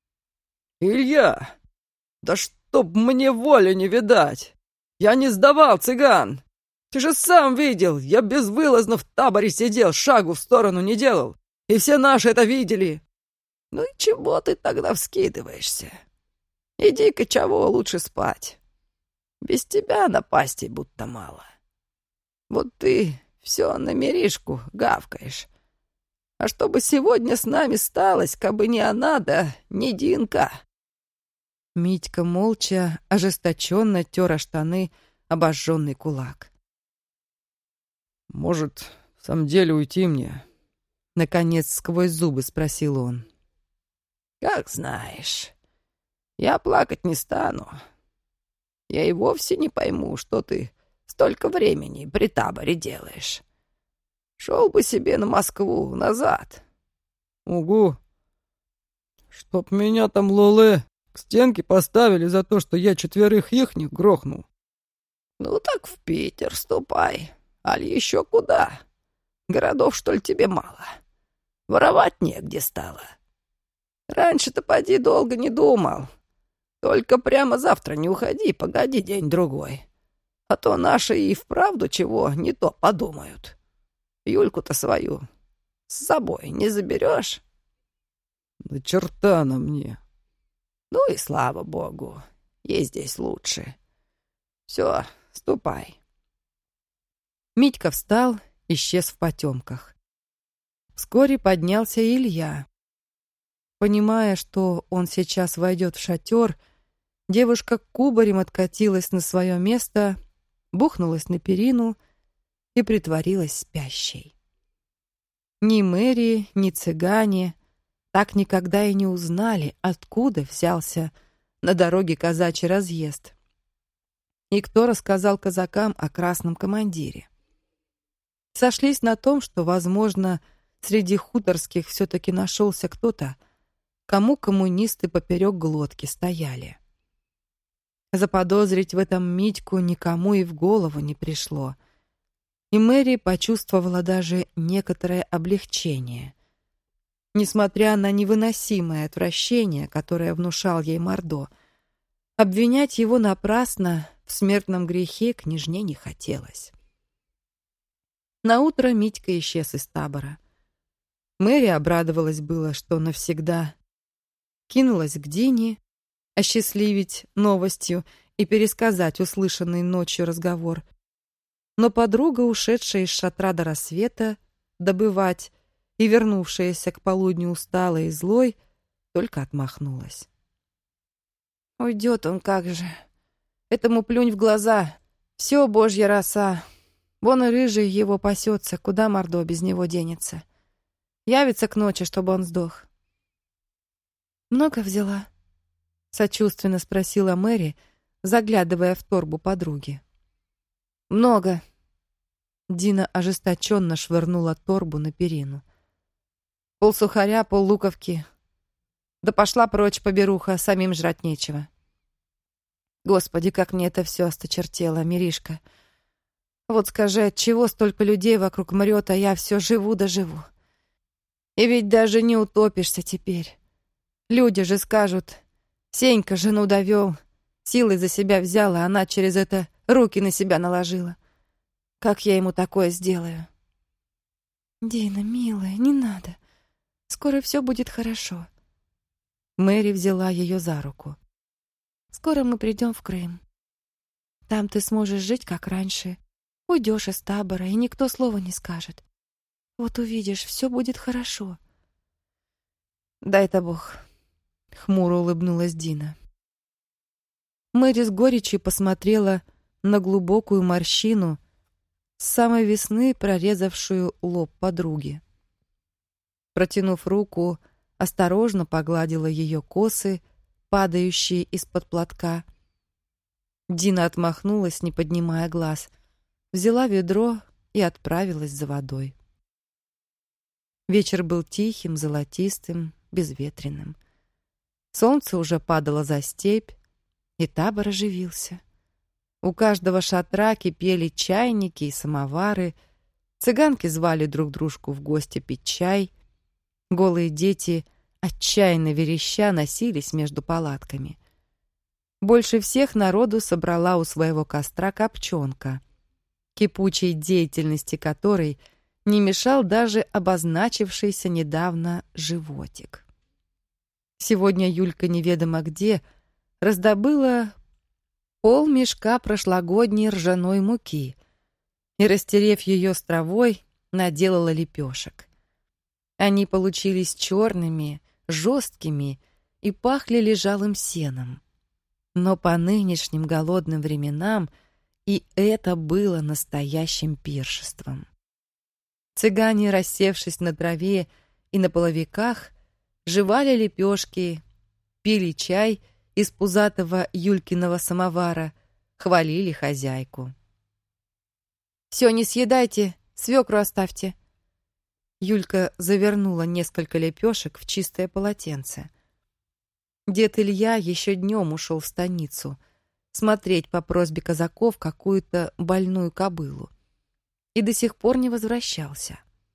«Илья, да чтоб мне воли не видать! Я не сдавал цыган! Ты же сам видел, я безвылазно в таборе сидел, шагу в сторону не делал, и все наши это видели!» «Ну и чего ты тогда вскидываешься? Иди-ка чего лучше спать. Без тебя напастей будто мало. Вот ты все на Миришку гавкаешь. А чтобы сегодня с нами сталось, кабы не она, да не Динка». Митька молча, ожесточенно тер о штаны обожженный кулак. «Может, в самом деле уйти мне?» Наконец, сквозь зубы спросил он. «Как знаешь. Я плакать не стану. Я и вовсе не пойму, что ты столько времени при таборе делаешь. Шел бы себе на Москву назад». «Угу. Чтоб меня там Лоле к стенке поставили за то, что я четверых ихних грохнул». «Ну так в Питер ступай. Аль еще куда? Городов, что ли, тебе мало? Воровать негде стало. Раньше-то поди долго не думал. Только прямо завтра не уходи, погоди день-другой. А то наши и вправду чего не то подумают. Юльку-то свою с собой не заберешь? Да черта на мне. Ну и слава богу, ей здесь лучше. Все, ступай. Митька встал, исчез в потемках. Вскоре поднялся и Илья. Понимая, что он сейчас войдет в шатер, девушка кубарем откатилась на свое место, бухнулась на перину и притворилась спящей. Ни Мэри, ни цыгане так никогда и не узнали, откуда взялся на дороге казачий разъезд и кто рассказал казакам о красном командире. Сошлись на том, что, возможно, среди хуторских все-таки нашелся кто-то, кому коммунисты поперек глотки стояли. Заподозрить в этом Митьку никому и в голову не пришло, и Мэри почувствовала даже некоторое облегчение. Несмотря на невыносимое отвращение, которое внушал ей Мордо, обвинять его напрасно в смертном грехе княжне не хотелось. Наутро Митька исчез из табора. Мэри обрадовалась было, что навсегда, кинулась к Дине осчастливить новостью и пересказать услышанный ночью разговор. Но подруга, ушедшая из шатра до рассвета добывать и вернувшаяся к полудню усталой и злой, только отмахнулась. Уйдет он как же. Этому плюнь в глаза. Все божья роса. Вон и рыжий его пасется, куда Мордо без него денется. Явится к ночи, чтобы он сдох. Много взяла? Сочувственно спросила Мэри, заглядывая в торбу подруги. Много. Дина ожесточенно швырнула торбу на перину. Пол сухаря, пол луковки. Да пошла прочь, поберуха, самим жрать нечего. Господи, как мне это все осточертело, Миришка. Вот скажи, отчего столько людей вокруг мрет, а я все живу да живу. И ведь даже не утопишься теперь. Люди же скажут, Сенька жену довел, силой за себя взял, а она через это руки на себя наложила. Как я ему такое сделаю? Дина, милая, не надо. Скоро все будет хорошо. Мэри взяла ее за руку. Скоро мы придем в Крым. Там ты сможешь жить, как раньше. Уйдешь из табора, и никто слова не скажет. Вот увидишь, все будет хорошо. Дай-то Бог. Хмуро улыбнулась Дина. Мэри с горечью посмотрела на глубокую морщину, с самой весны прорезавшую лоб подруги. Протянув руку, осторожно погладила ее косы, падающие из-под платка. Дина отмахнулась, не поднимая глаз, взяла ведро и отправилась за водой. Вечер был тихим, золотистым, безветренным. Солнце уже падало за степь, и табор оживился. У каждого шатра кипели чайники и самовары, цыганки звали друг дружку в гости пить чай, голые дети, отчаянно вереща, носились между палатками. Больше всех народу собрала у своего костра Копчонка, кипучей деятельности которой не мешал даже обозначившийся недавно животик. Сегодня Юлька неведомо где раздобыла полмешка прошлогодней ржаной муки и, растерев ее с травой, наделала лепешек. Они получились черными, жесткими и пахли лежалым сеном. Но по нынешним голодным временам и это было настоящим пиршеством. Цыгане, рассевшись на траве и на половиках, жевали лепешки, пили чай из пузатого Юлькиного самовара, хвалили хозяйку. «Все, не съедайте, свекру оставьте». Юлька завернула несколько лепешек в чистое полотенце. Дед Илья еще днем ушел в станицу смотреть по просьбе казаков какую-то больную кобылу и до сих пор не возвращался.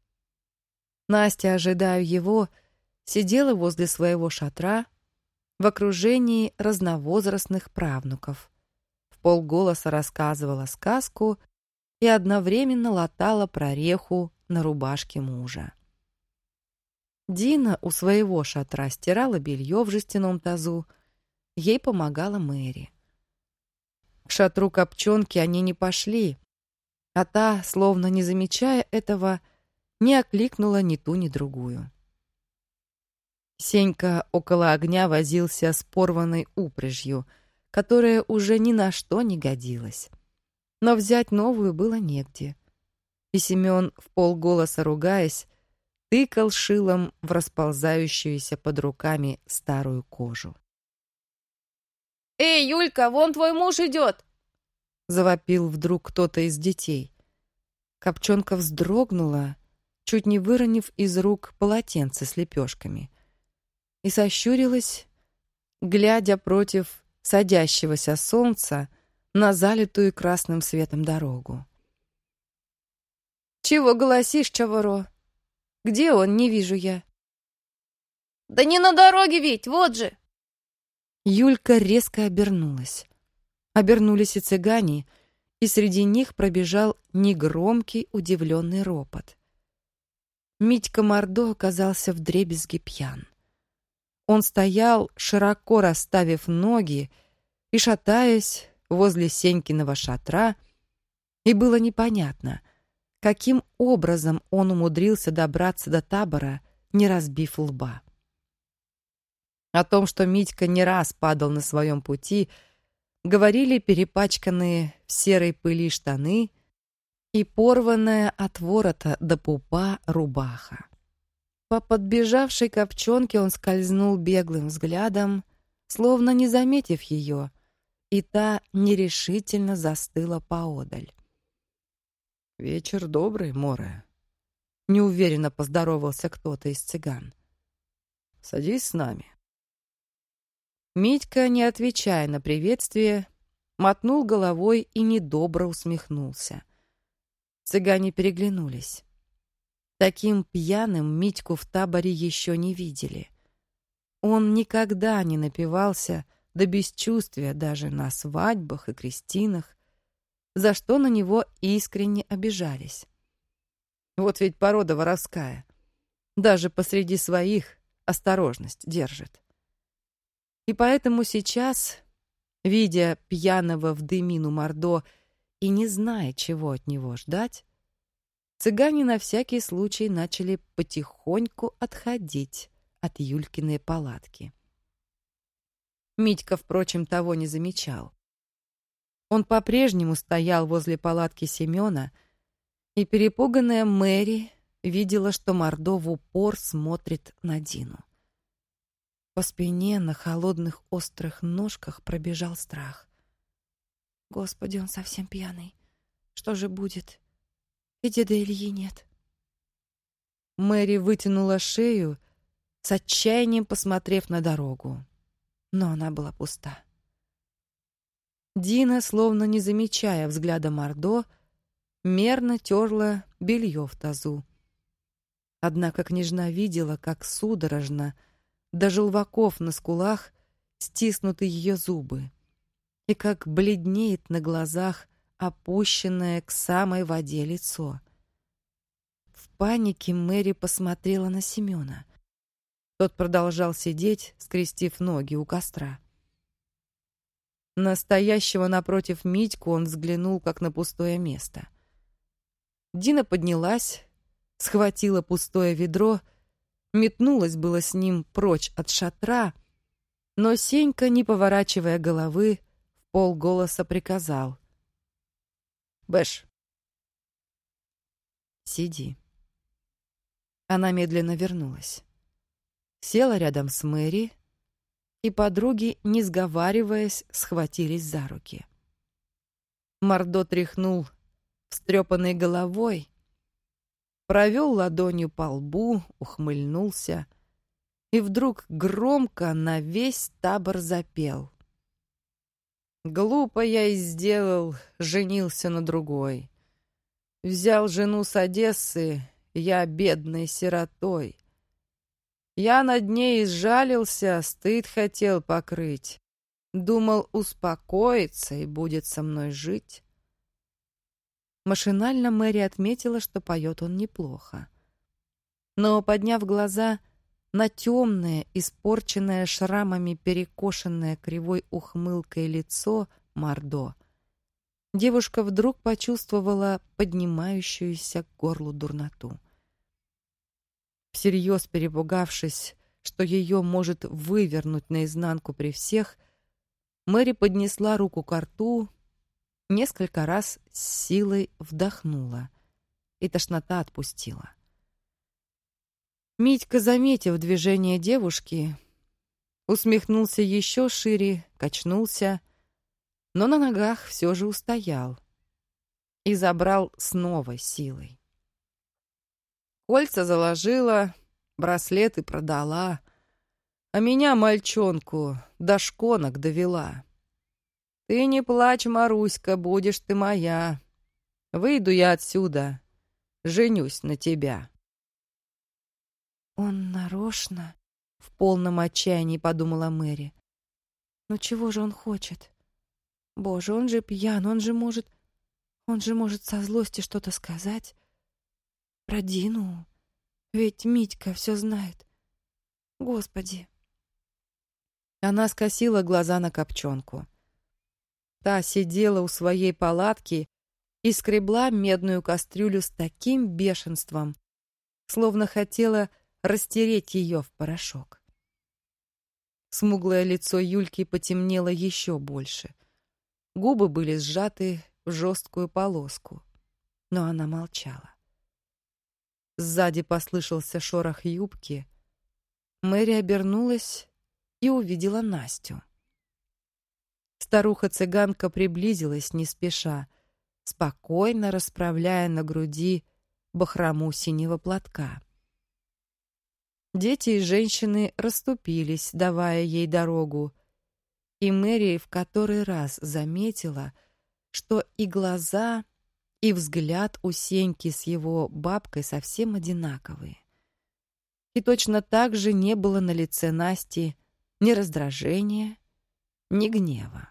Настя, ожидая его, сидела возле своего шатра в окружении разновозрастных правнуков в вполголоса рассказывала сказку и одновременно латала прореху на рубашке мужа. Дина у своего шатра стирала белье в жестяном тазу, ей помогала Мэри. К шатру Копчонки они не пошли, а та, словно не замечая этого, не окликнула ни ту, ни другую. Сенька около огня возился с порванной упряжью, которая уже ни на что не годилась. Но взять новую было негде. И Семен, вполголоса ругаясь, тыкал шилом в расползающуюся под руками старую кожу. «Эй, Юлька, вон твой муж идет!» — завопил вдруг кто-то из детей. Копчонка вздрогнула, чуть не выронив из рук полотенце с лепешками, и сощурилась, глядя против садящегося солнца на залитую красным светом дорогу. «Чего голосишь, Чаворо? Где он, не вижу я?» «Да не на дороге ведь, вот же!» Юлька резко обернулась. Обернулись и цыгане, и среди них пробежал негромкий удивленный ропот. Митька Мордо оказался вдребезги пьян. Он стоял, широко расставив ноги и шатаясь возле Сенькиного шатра, и было непонятно, каким образом он умудрился добраться до табора, не разбив лба. О том, что Митька не раз падал на своем пути, говорили перепачканные в серой пыли штаны и порванная от ворота до пупа рубаха. По подбежавшей Копчонке он скользнул беглым взглядом, словно не заметив ее, и та нерешительно застыла поодаль. «Вечер добрый, Море», — неуверенно поздоровался кто-то из цыган. «Садись с нами». Митька, не отвечая на приветствие, мотнул головой и недобро усмехнулся. Цыгане переглянулись. Таким пьяным Митьку в таборе еще не видели. Он никогда не напивался до бесчувствия даже на свадьбах и крестинах, за что на него искренне обижались. Вот ведь порода воровская. Даже посреди своих осторожность держит. И поэтому сейчас, видя пьяного в дымину Мордо и не зная, чего от него ждать, цыгане на всякий случай начали потихоньку отходить от Юлькиной палатки. Митька, впрочем, того не замечал. Он по-прежнему стоял возле палатки Семена, и перепуганная Мэри видела, что Мордо в упор смотрит на Дину. По спине на холодных острых ножках пробежал страх. Господи, он совсем пьяный. Что же будет? И деда Ильи нет. Мэри вытянула шею, с отчаянием посмотрев на дорогу. Но она была пуста. Дина, словно не замечая взгляда Мордо, мерно терла белье в тазу. Однако княжна видела, как судорожно до желваков на скулах стиснуты ее зубы, и как бледнеет на глазах опущенное к самой воде лицо. В панике Мэри посмотрела на Семена. Тот продолжал сидеть, скрестив ноги у костра. На стоящего напротив Митьку он взглянул, как на пустое место. Дина поднялась, схватила пустое ведро, метнулась было с ним прочь от шатра, но Сенька, не поворачивая головы, в полголоса приказал: «Бэш, сиди». Она медленно вернулась. Села рядом с Мэри, и подруги, не сговариваясь, схватились за руки. Мордо тряхнул встрепанной головой, провел ладонью по лбу, ухмыльнулся и вдруг громко на весь табор запел: «Глупо я и сделал, женился на другой. Взял жену с Одессы, я бедной сиротой. Я над ней изжалился, стыд хотел покрыть. Думал, успокоится и будет со мной жить. Машинально Мэри отметила, что поет он неплохо. Но, подняв глаза на темное, испорченное шрамами, перекошенное кривой ухмылкой лицо Мардо, девушка вдруг почувствовала поднимающуюся к горлу дурноту. Всерьез перепугавшись, что ее может вывернуть наизнанку при всех, Мэри поднесла руку ко рту, несколько раз с силой вдохнула, и тошнота отпустила. Митька, заметив движение девушки, усмехнулся еще шире, качнулся, но на ногах все же устоял и забрал с новой силой. Кольца заложила, браслеты продала, а меня, мальчонку, до шконок довела. Ты не плачь, Маруська, будешь ты моя. Выйду я отсюда, женюсь на тебя. Он нарочно, в полном отчаянии подумала Мэри. Но чего же он хочет? Боже, он же пьян, он же может... Он же может со злости что-то сказать. Про Дину. Ведь Митька все знает. Господи. Она скосила глаза на Копчонку. Та сидела у своей палатки и скребла медную кастрюлю с таким бешенством, словно хотела растереть ее в порошок. Смуглое лицо Юльки потемнело еще больше. Губы были сжаты в жесткую полоску, но она молчала. Сзади послышался шорох юбки. Мэри обернулась и увидела Настю. Старуха-цыганка приблизилась не спеша, спокойно расправляя на груди бахрому синего платка. Дети и женщины расступились, давая ей дорогу, и Мэри в который раз заметила, что и глаза, и взгляд у Сеньки с его бабкой совсем одинаковые. И точно так же не было на лице Насти ни раздражения, ни гнева.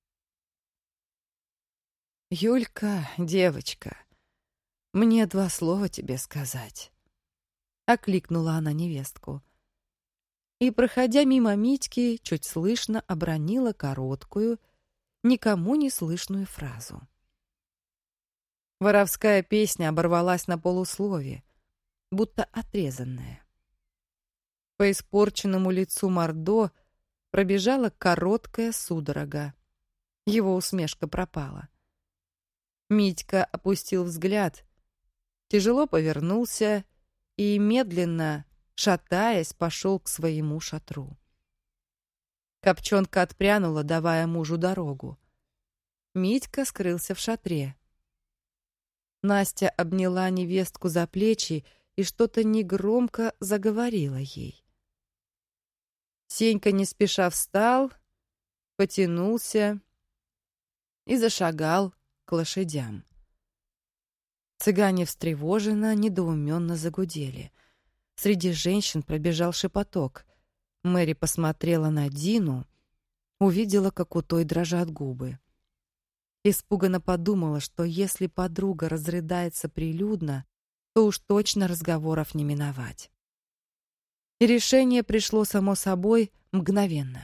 «Юлька, девочка, мне два слова тебе сказать», — окликнула она невестку. И, проходя мимо Митьки, чуть слышно обронила короткую, никому не слышную фразу. Воровская песня оборвалась на полуслове, будто отрезанная. По испорченному лицу Мардо пробежала короткая судорога. Его усмешка пропала. Митька опустил взгляд, тяжело повернулся и медленно, шатаясь, пошел к своему шатру. Копчонка отпрянула, давая мужу дорогу. Митька скрылся в шатре. Настя обняла невестку за плечи и что-то негромко заговорила ей. Сенька не спеша встал, потянулся и зашагал к лошадям. Цыгане встревоженно, недоуменно загудели. Среди женщин пробежал шепоток. Мэри посмотрела на Дину, увидела, как у той дрожат губы. Испуганно подумала, что если подруга разрыдается прилюдно, то уж точно разговоров не миновать. И решение пришло само собой мгновенно.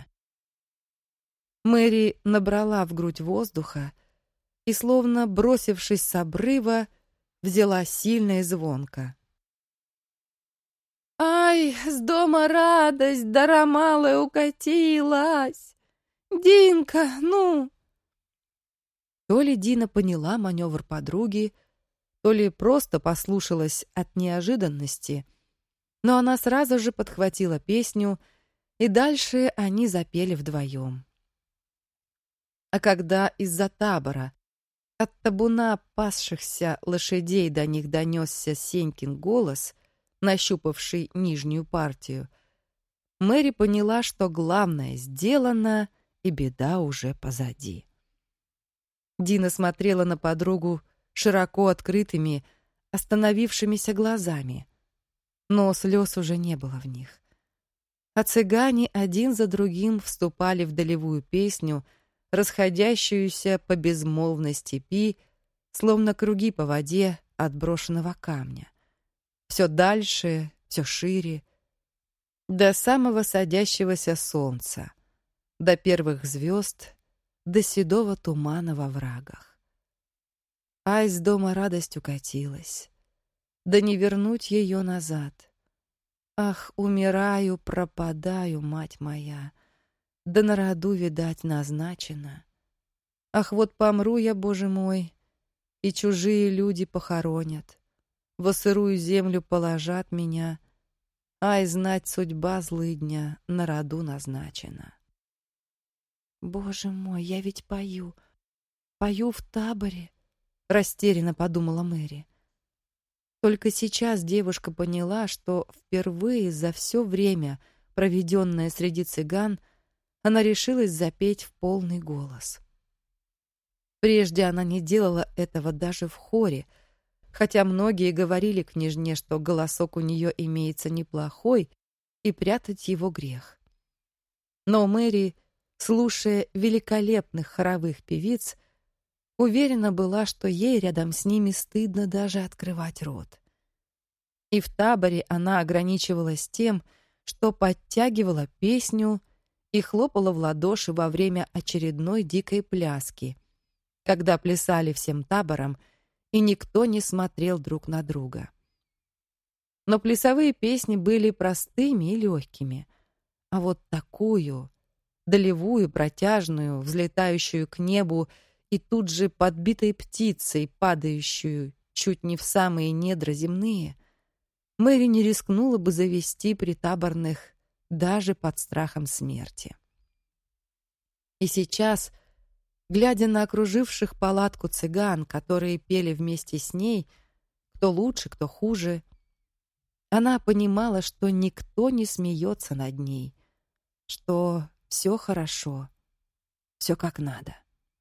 Мэри набрала в грудь воздуха и, словно бросившись с обрыва, взяла сильно и звонко. «Ай, с дома радость, дара малая укатилась! Динка, ну!» То ли Дина поняла маневр подруги, то ли просто послушалась от неожиданности, но она сразу же подхватила песню, и дальше они запели вдвоем. А когда из-за табора, от табуна пасшихся лошадей до них донесся Сенькин голос, нащупавший нижнюю партию, Мэри поняла, что главное сделано, и беда уже позади. Дина смотрела на подругу широко открытыми, остановившимися глазами, но слез уже не было в них. А цыгане один за другим вступали в долевую песню, расходящуюся по безмолвной степи, словно круги по воде от брошенного камня. Все дальше, все шире, до самого садящегося солнца, до первых звезд, до седого тумана во врагах. А из дома радость укатилась, да не вернуть ее назад. Ах, умираю, пропадаю, мать моя, да на роду, видать, назначено. Ах, вот помру я, Боже мой, и чужие люди похоронят, во сырую землю положат меня, ай, знать, судьба злыдня на роду назначена. Боже мой, я ведь пою, пою в таборе, растерянно подумала Мэри. Только сейчас девушка поняла, что впервые за все время, проведенное среди цыган, она решилась запеть в полный голос. Прежде она не делала этого даже в хоре, хотя многие говорили княжне, что голосок у нее имеется неплохой, и прятать его грех. Но Мэри, слушая великолепных хоровых певиц, уверена была, что ей рядом с ними стыдно даже открывать рот. И в таборе она ограничивалась тем, что подтягивала песню и хлопала в ладоши во время очередной дикой пляски, когда плясали всем табором, и никто не смотрел друг на друга. Но плясовые песни были простыми и легкими, а вот такую, долевую, протяжную, взлетающую к небу и тут же подбитой птицей, падающую чуть не в самые недра земные, Мэри не рискнула бы завести при таборных даже под страхом смерти. И сейчас, глядя на окруживших палатку цыган, которые пели вместе с ней, кто лучше, кто хуже, она понимала, что никто не смеется над ней, что все хорошо, все как надо.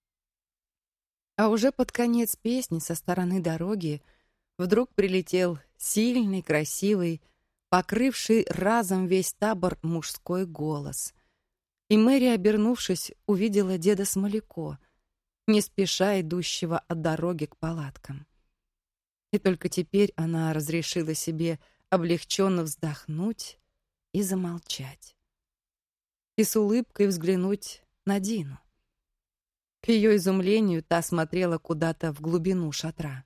А уже под конец песни со стороны дороги вдруг прилетел сильный, красивый, покрывший разом весь табор мужской голос. И Мэри, обернувшись, увидела деда Смоляко, не спеша идущего от дороги к палаткам. И только теперь она разрешила себе облегченно вздохнуть и замолчать. И с улыбкой взглянуть на Дину. К ее изумлению та смотрела куда-то в глубину шатра.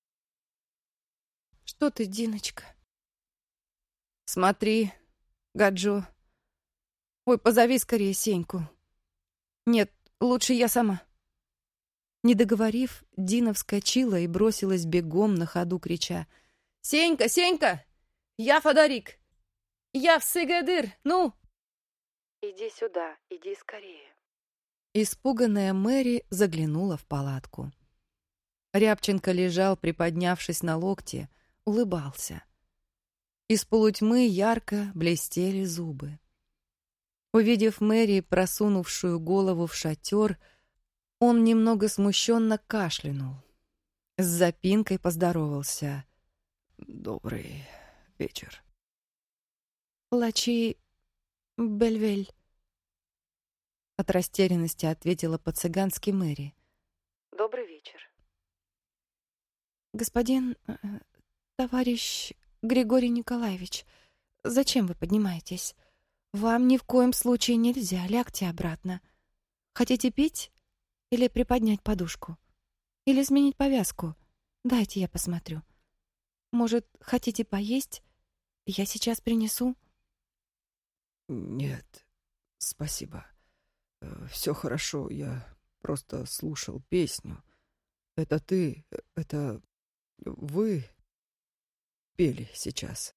«Что ты, Диночка?» «Смотри, Гаджо. Ой, позови скорее Сеньку. Нет, лучше я сама». Не договорив, Дина вскочила и бросилась бегом на ходу, крича: «Сенька, Сенька! Я Фадорик! Я в Сыгадыр! Ну!» «Иди сюда, иди скорее». Испуганная Мэри заглянула в палатку. Рябченко лежал, приподнявшись на локте, улыбался. Из полутьмы ярко блестели зубы. Увидев Мэри, просунувшую голову в шатер, он немного смущенно кашлянул. С запинкой поздоровался. «Добрый вечер». «Лачи Бельвель», — от растерянности ответила по-цыгански Мэри. «Добрый вечер». «Господин, товарищ Григорий Николаевич, зачем вы поднимаетесь? Вам ни в коем случае нельзя, лягте обратно. Хотите пить или приподнять подушку? Или сменить повязку? Дайте я посмотрю. Может, хотите поесть? Я сейчас принесу». «Нет, спасибо. Все хорошо, я просто слушал песню. Это ты, это вы пели сейчас».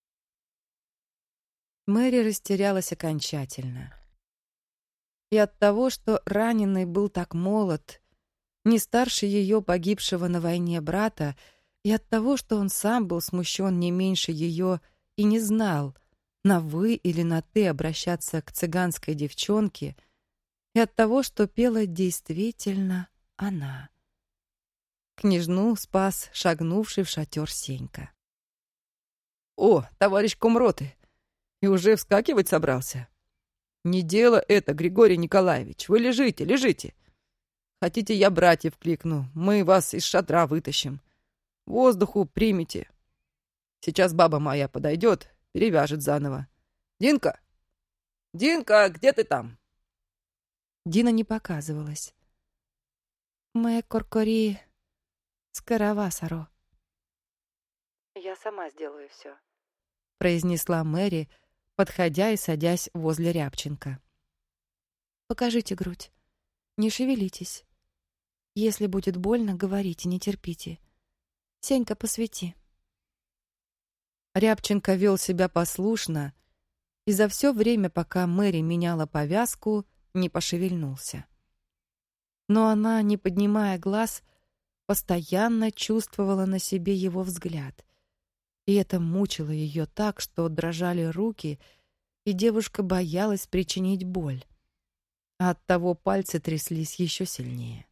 Мэри растерялась окончательно. И от того, что раненый был так молод, не старше ее погибшего на войне брата, и от того, что он сам был смущен не меньше ее и не знал, на «вы» или на «ты» обращаться к цыганской девчонке, и от того, что пела действительно она. Княжну спас шагнувший в шатер Сенька. «О, товарищ комроты, и уже вскакивать собрался? Не дело это, Григорий Николаевич. Вы лежите, лежите. Хотите, я братьев кликну. Мы вас из шатра вытащим. Воздуху примите. Сейчас баба моя подойдет, перевяжет заново. Динка! Динка, где ты там? Дина не показывалась. «Мэ коркори скорова, Саро». «Я сама сделаю все», — произнесла Мэри, подходя и садясь возле Рябченко. «Покажите грудь. Не шевелитесь. Если будет больно, говорите, не терпите. Сенька, посвети». Рябченко вел себя послушно и за все время, пока Мэри меняла повязку, не пошевельнулся. Но она, не поднимая глаз, постоянно чувствовала на себе его взгляд. И это мучило ее так, что дрожали руки, и девушка боялась причинить боль. А оттого пальцы тряслись еще сильнее.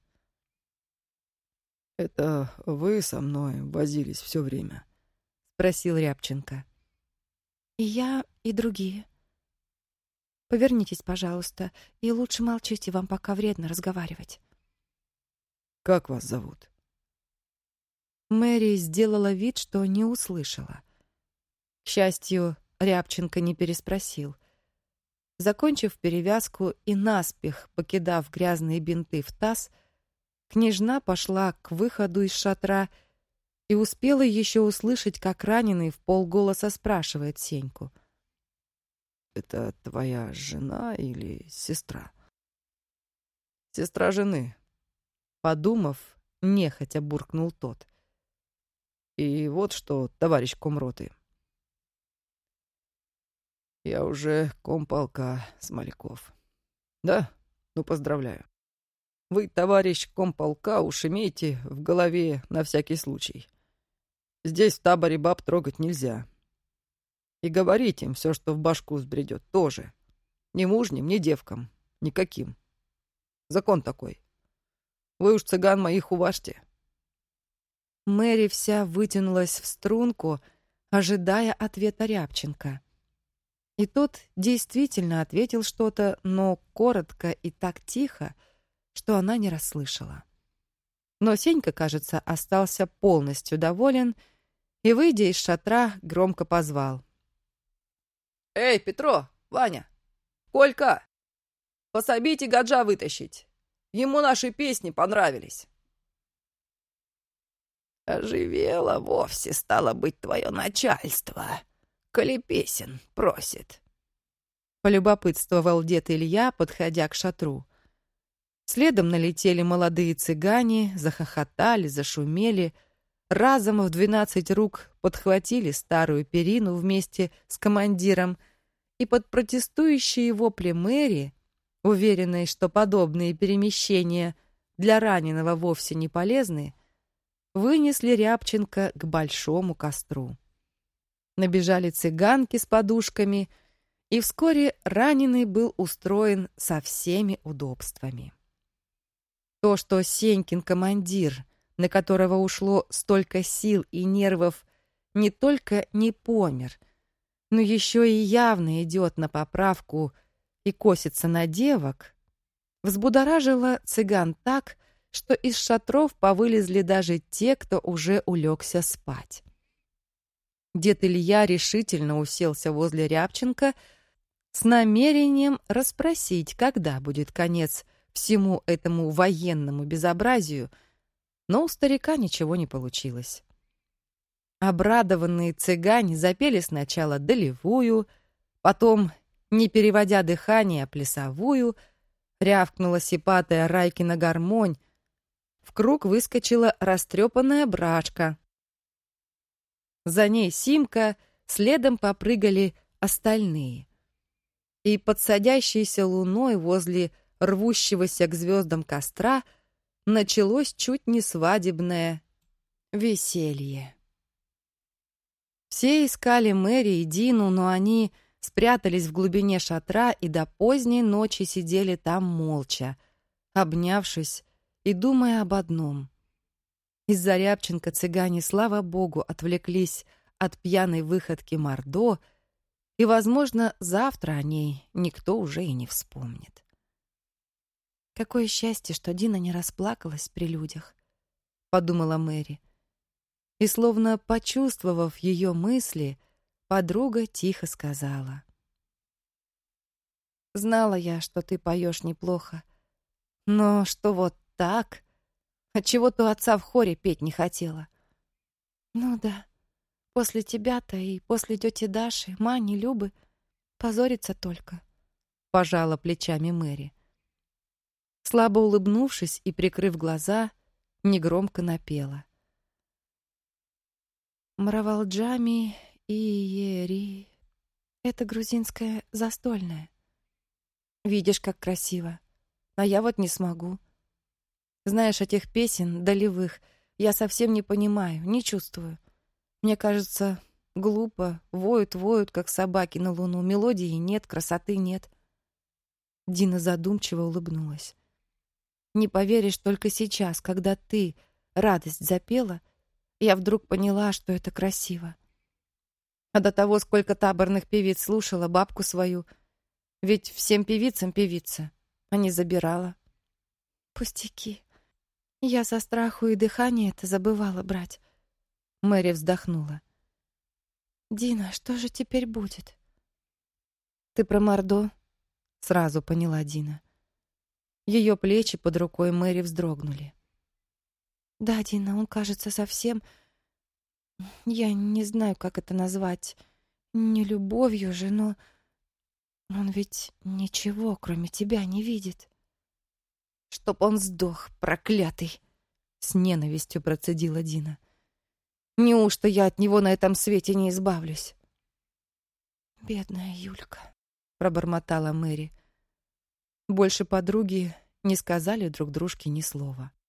«Это вы со мной возились все время?» — спросил Рябченко. «И я, и другие. Повернитесь, пожалуйста, и лучше молчите, вам пока вредно разговаривать». «Как вас зовут?» Мэри сделала вид, что не услышала. К счастью, Рябченко не переспросил. Закончив перевязку и наспех покидав грязные бинты в таз, княжна пошла к выходу из шатра и успела еще услышать, как раненый вполголоса спрашивает Сеньку. «Это твоя жена или сестра?» «Сестра жены», — подумав, нехотя буркнул тот. «И вот что, товарищ комроты. Я уже комполка, Смоляков. Да? Ну, поздравляю. Вы, товарищ комполка, уж имейте в голове на всякий случай. Здесь в таборе баб трогать нельзя. И говорить им все, что в башку взбредет, тоже. Ни мужним, ни девкам. Никаким. Закон такой. Вы уж цыган моих уважьте». Мэри вся вытянулась в струнку, ожидая ответа Рябченко. И тот действительно ответил что-то, но коротко и так тихо, что она не расслышала. Но Сенька, кажется, остался полностью доволен и, выйдя из шатра, громко позвал. «Эй, Петро, Ваня, Колька, пособите Гаджа вытащить. Ему наши песни понравились». «Оживело вовсе, стало быть, твое начальство, коли песен просит», — полюбопытствовал дед Илья, подходя к шатру. Следом налетели молодые цыгане, захохотали, зашумели, разом в двенадцать рук подхватили старую перину вместе с командиром и под протестующие вопли Мэри, уверенной, что подобные перемещения для раненого вовсе не полезны, вынесли Рябченко к большому костру. Набежали цыганки с подушками, и вскоре раненый был устроен со всеми удобствами. То, что Сенькин командир, на которого ушло столько сил и нервов, не только не помер, но еще и явно идет на поправку и косится на девок, взбудоражило цыган так, что из шатров повылезли даже те, кто уже улегся спать. Дед Илья решительно уселся возле Рябченко с намерением расспросить, когда будет конец всему этому военному безобразию, но у старика ничего не получилось. Обрадованные цыгане запели сначала долевую, потом, не переводя дыхание, плясовую, рявкнула сипатая Райкина гармонь, в круг выскочила растрепанная брачка. За ней Симка, следом попрыгали остальные. И под садящейся луной возле рвущегося к звездам костра началось чуть не свадебное веселье. Все искали Мэри и Дину, но они спрятались в глубине шатра и до поздней ночи сидели там молча, обнявшись и думая об одном. Из-за Рябченко цыгане, слава богу, отвлеклись от пьяной выходки Мордо и, возможно, завтра о ней никто уже и не вспомнит. «Какое счастье, что Дина не расплакалась при людях», — подумала Мэри. И, словно почувствовав ее мысли, подруга тихо сказала: «Знала я, что ты поешь неплохо, но что вот так? Отчего-то у отца в хоре петь не хотела». «Ну да, после тебя-то и после тети Даши, Мани, Любы позориться только», — пожала плечами Мэри. Слабо улыбнувшись и прикрыв глаза, негромко напела: «Маравалджами и Ери». Это грузинское застольное. Видишь, как красиво. А я вот не смогу. Знаешь, этих песен долевых я совсем не понимаю, не чувствую. Мне кажется, глупо, воют-воют, как собаки на луну. Мелодии нет, красоты нет. Дина задумчиво улыбнулась. Не поверишь, только сейчас, когда ты «Радость» запела, я вдруг поняла, что это красиво. А до того, сколько таборных певиц слушала, бабку свою, ведь всем певицам певица, а не забирала. Пустяки. Я со страху и дыхания это забывала брать. Мэри вздохнула. «Дина, что же теперь будет?» «Ты про Мордо?» — сразу поняла Дина. Ее плечи под рукой Мэри вздрогнули. «Да, Дина, он, кажется, совсем... Я не знаю, как это назвать. Не любовью же, но... Он ведь ничего, кроме тебя, не видит». «Чтоб он сдох, проклятый!» — с ненавистью процедила Дина. «Неужто я от него на этом свете не избавлюсь?» «Бедная Юлька», — пробормотала Мэри. Больше подруги не сказали друг дружке ни слова.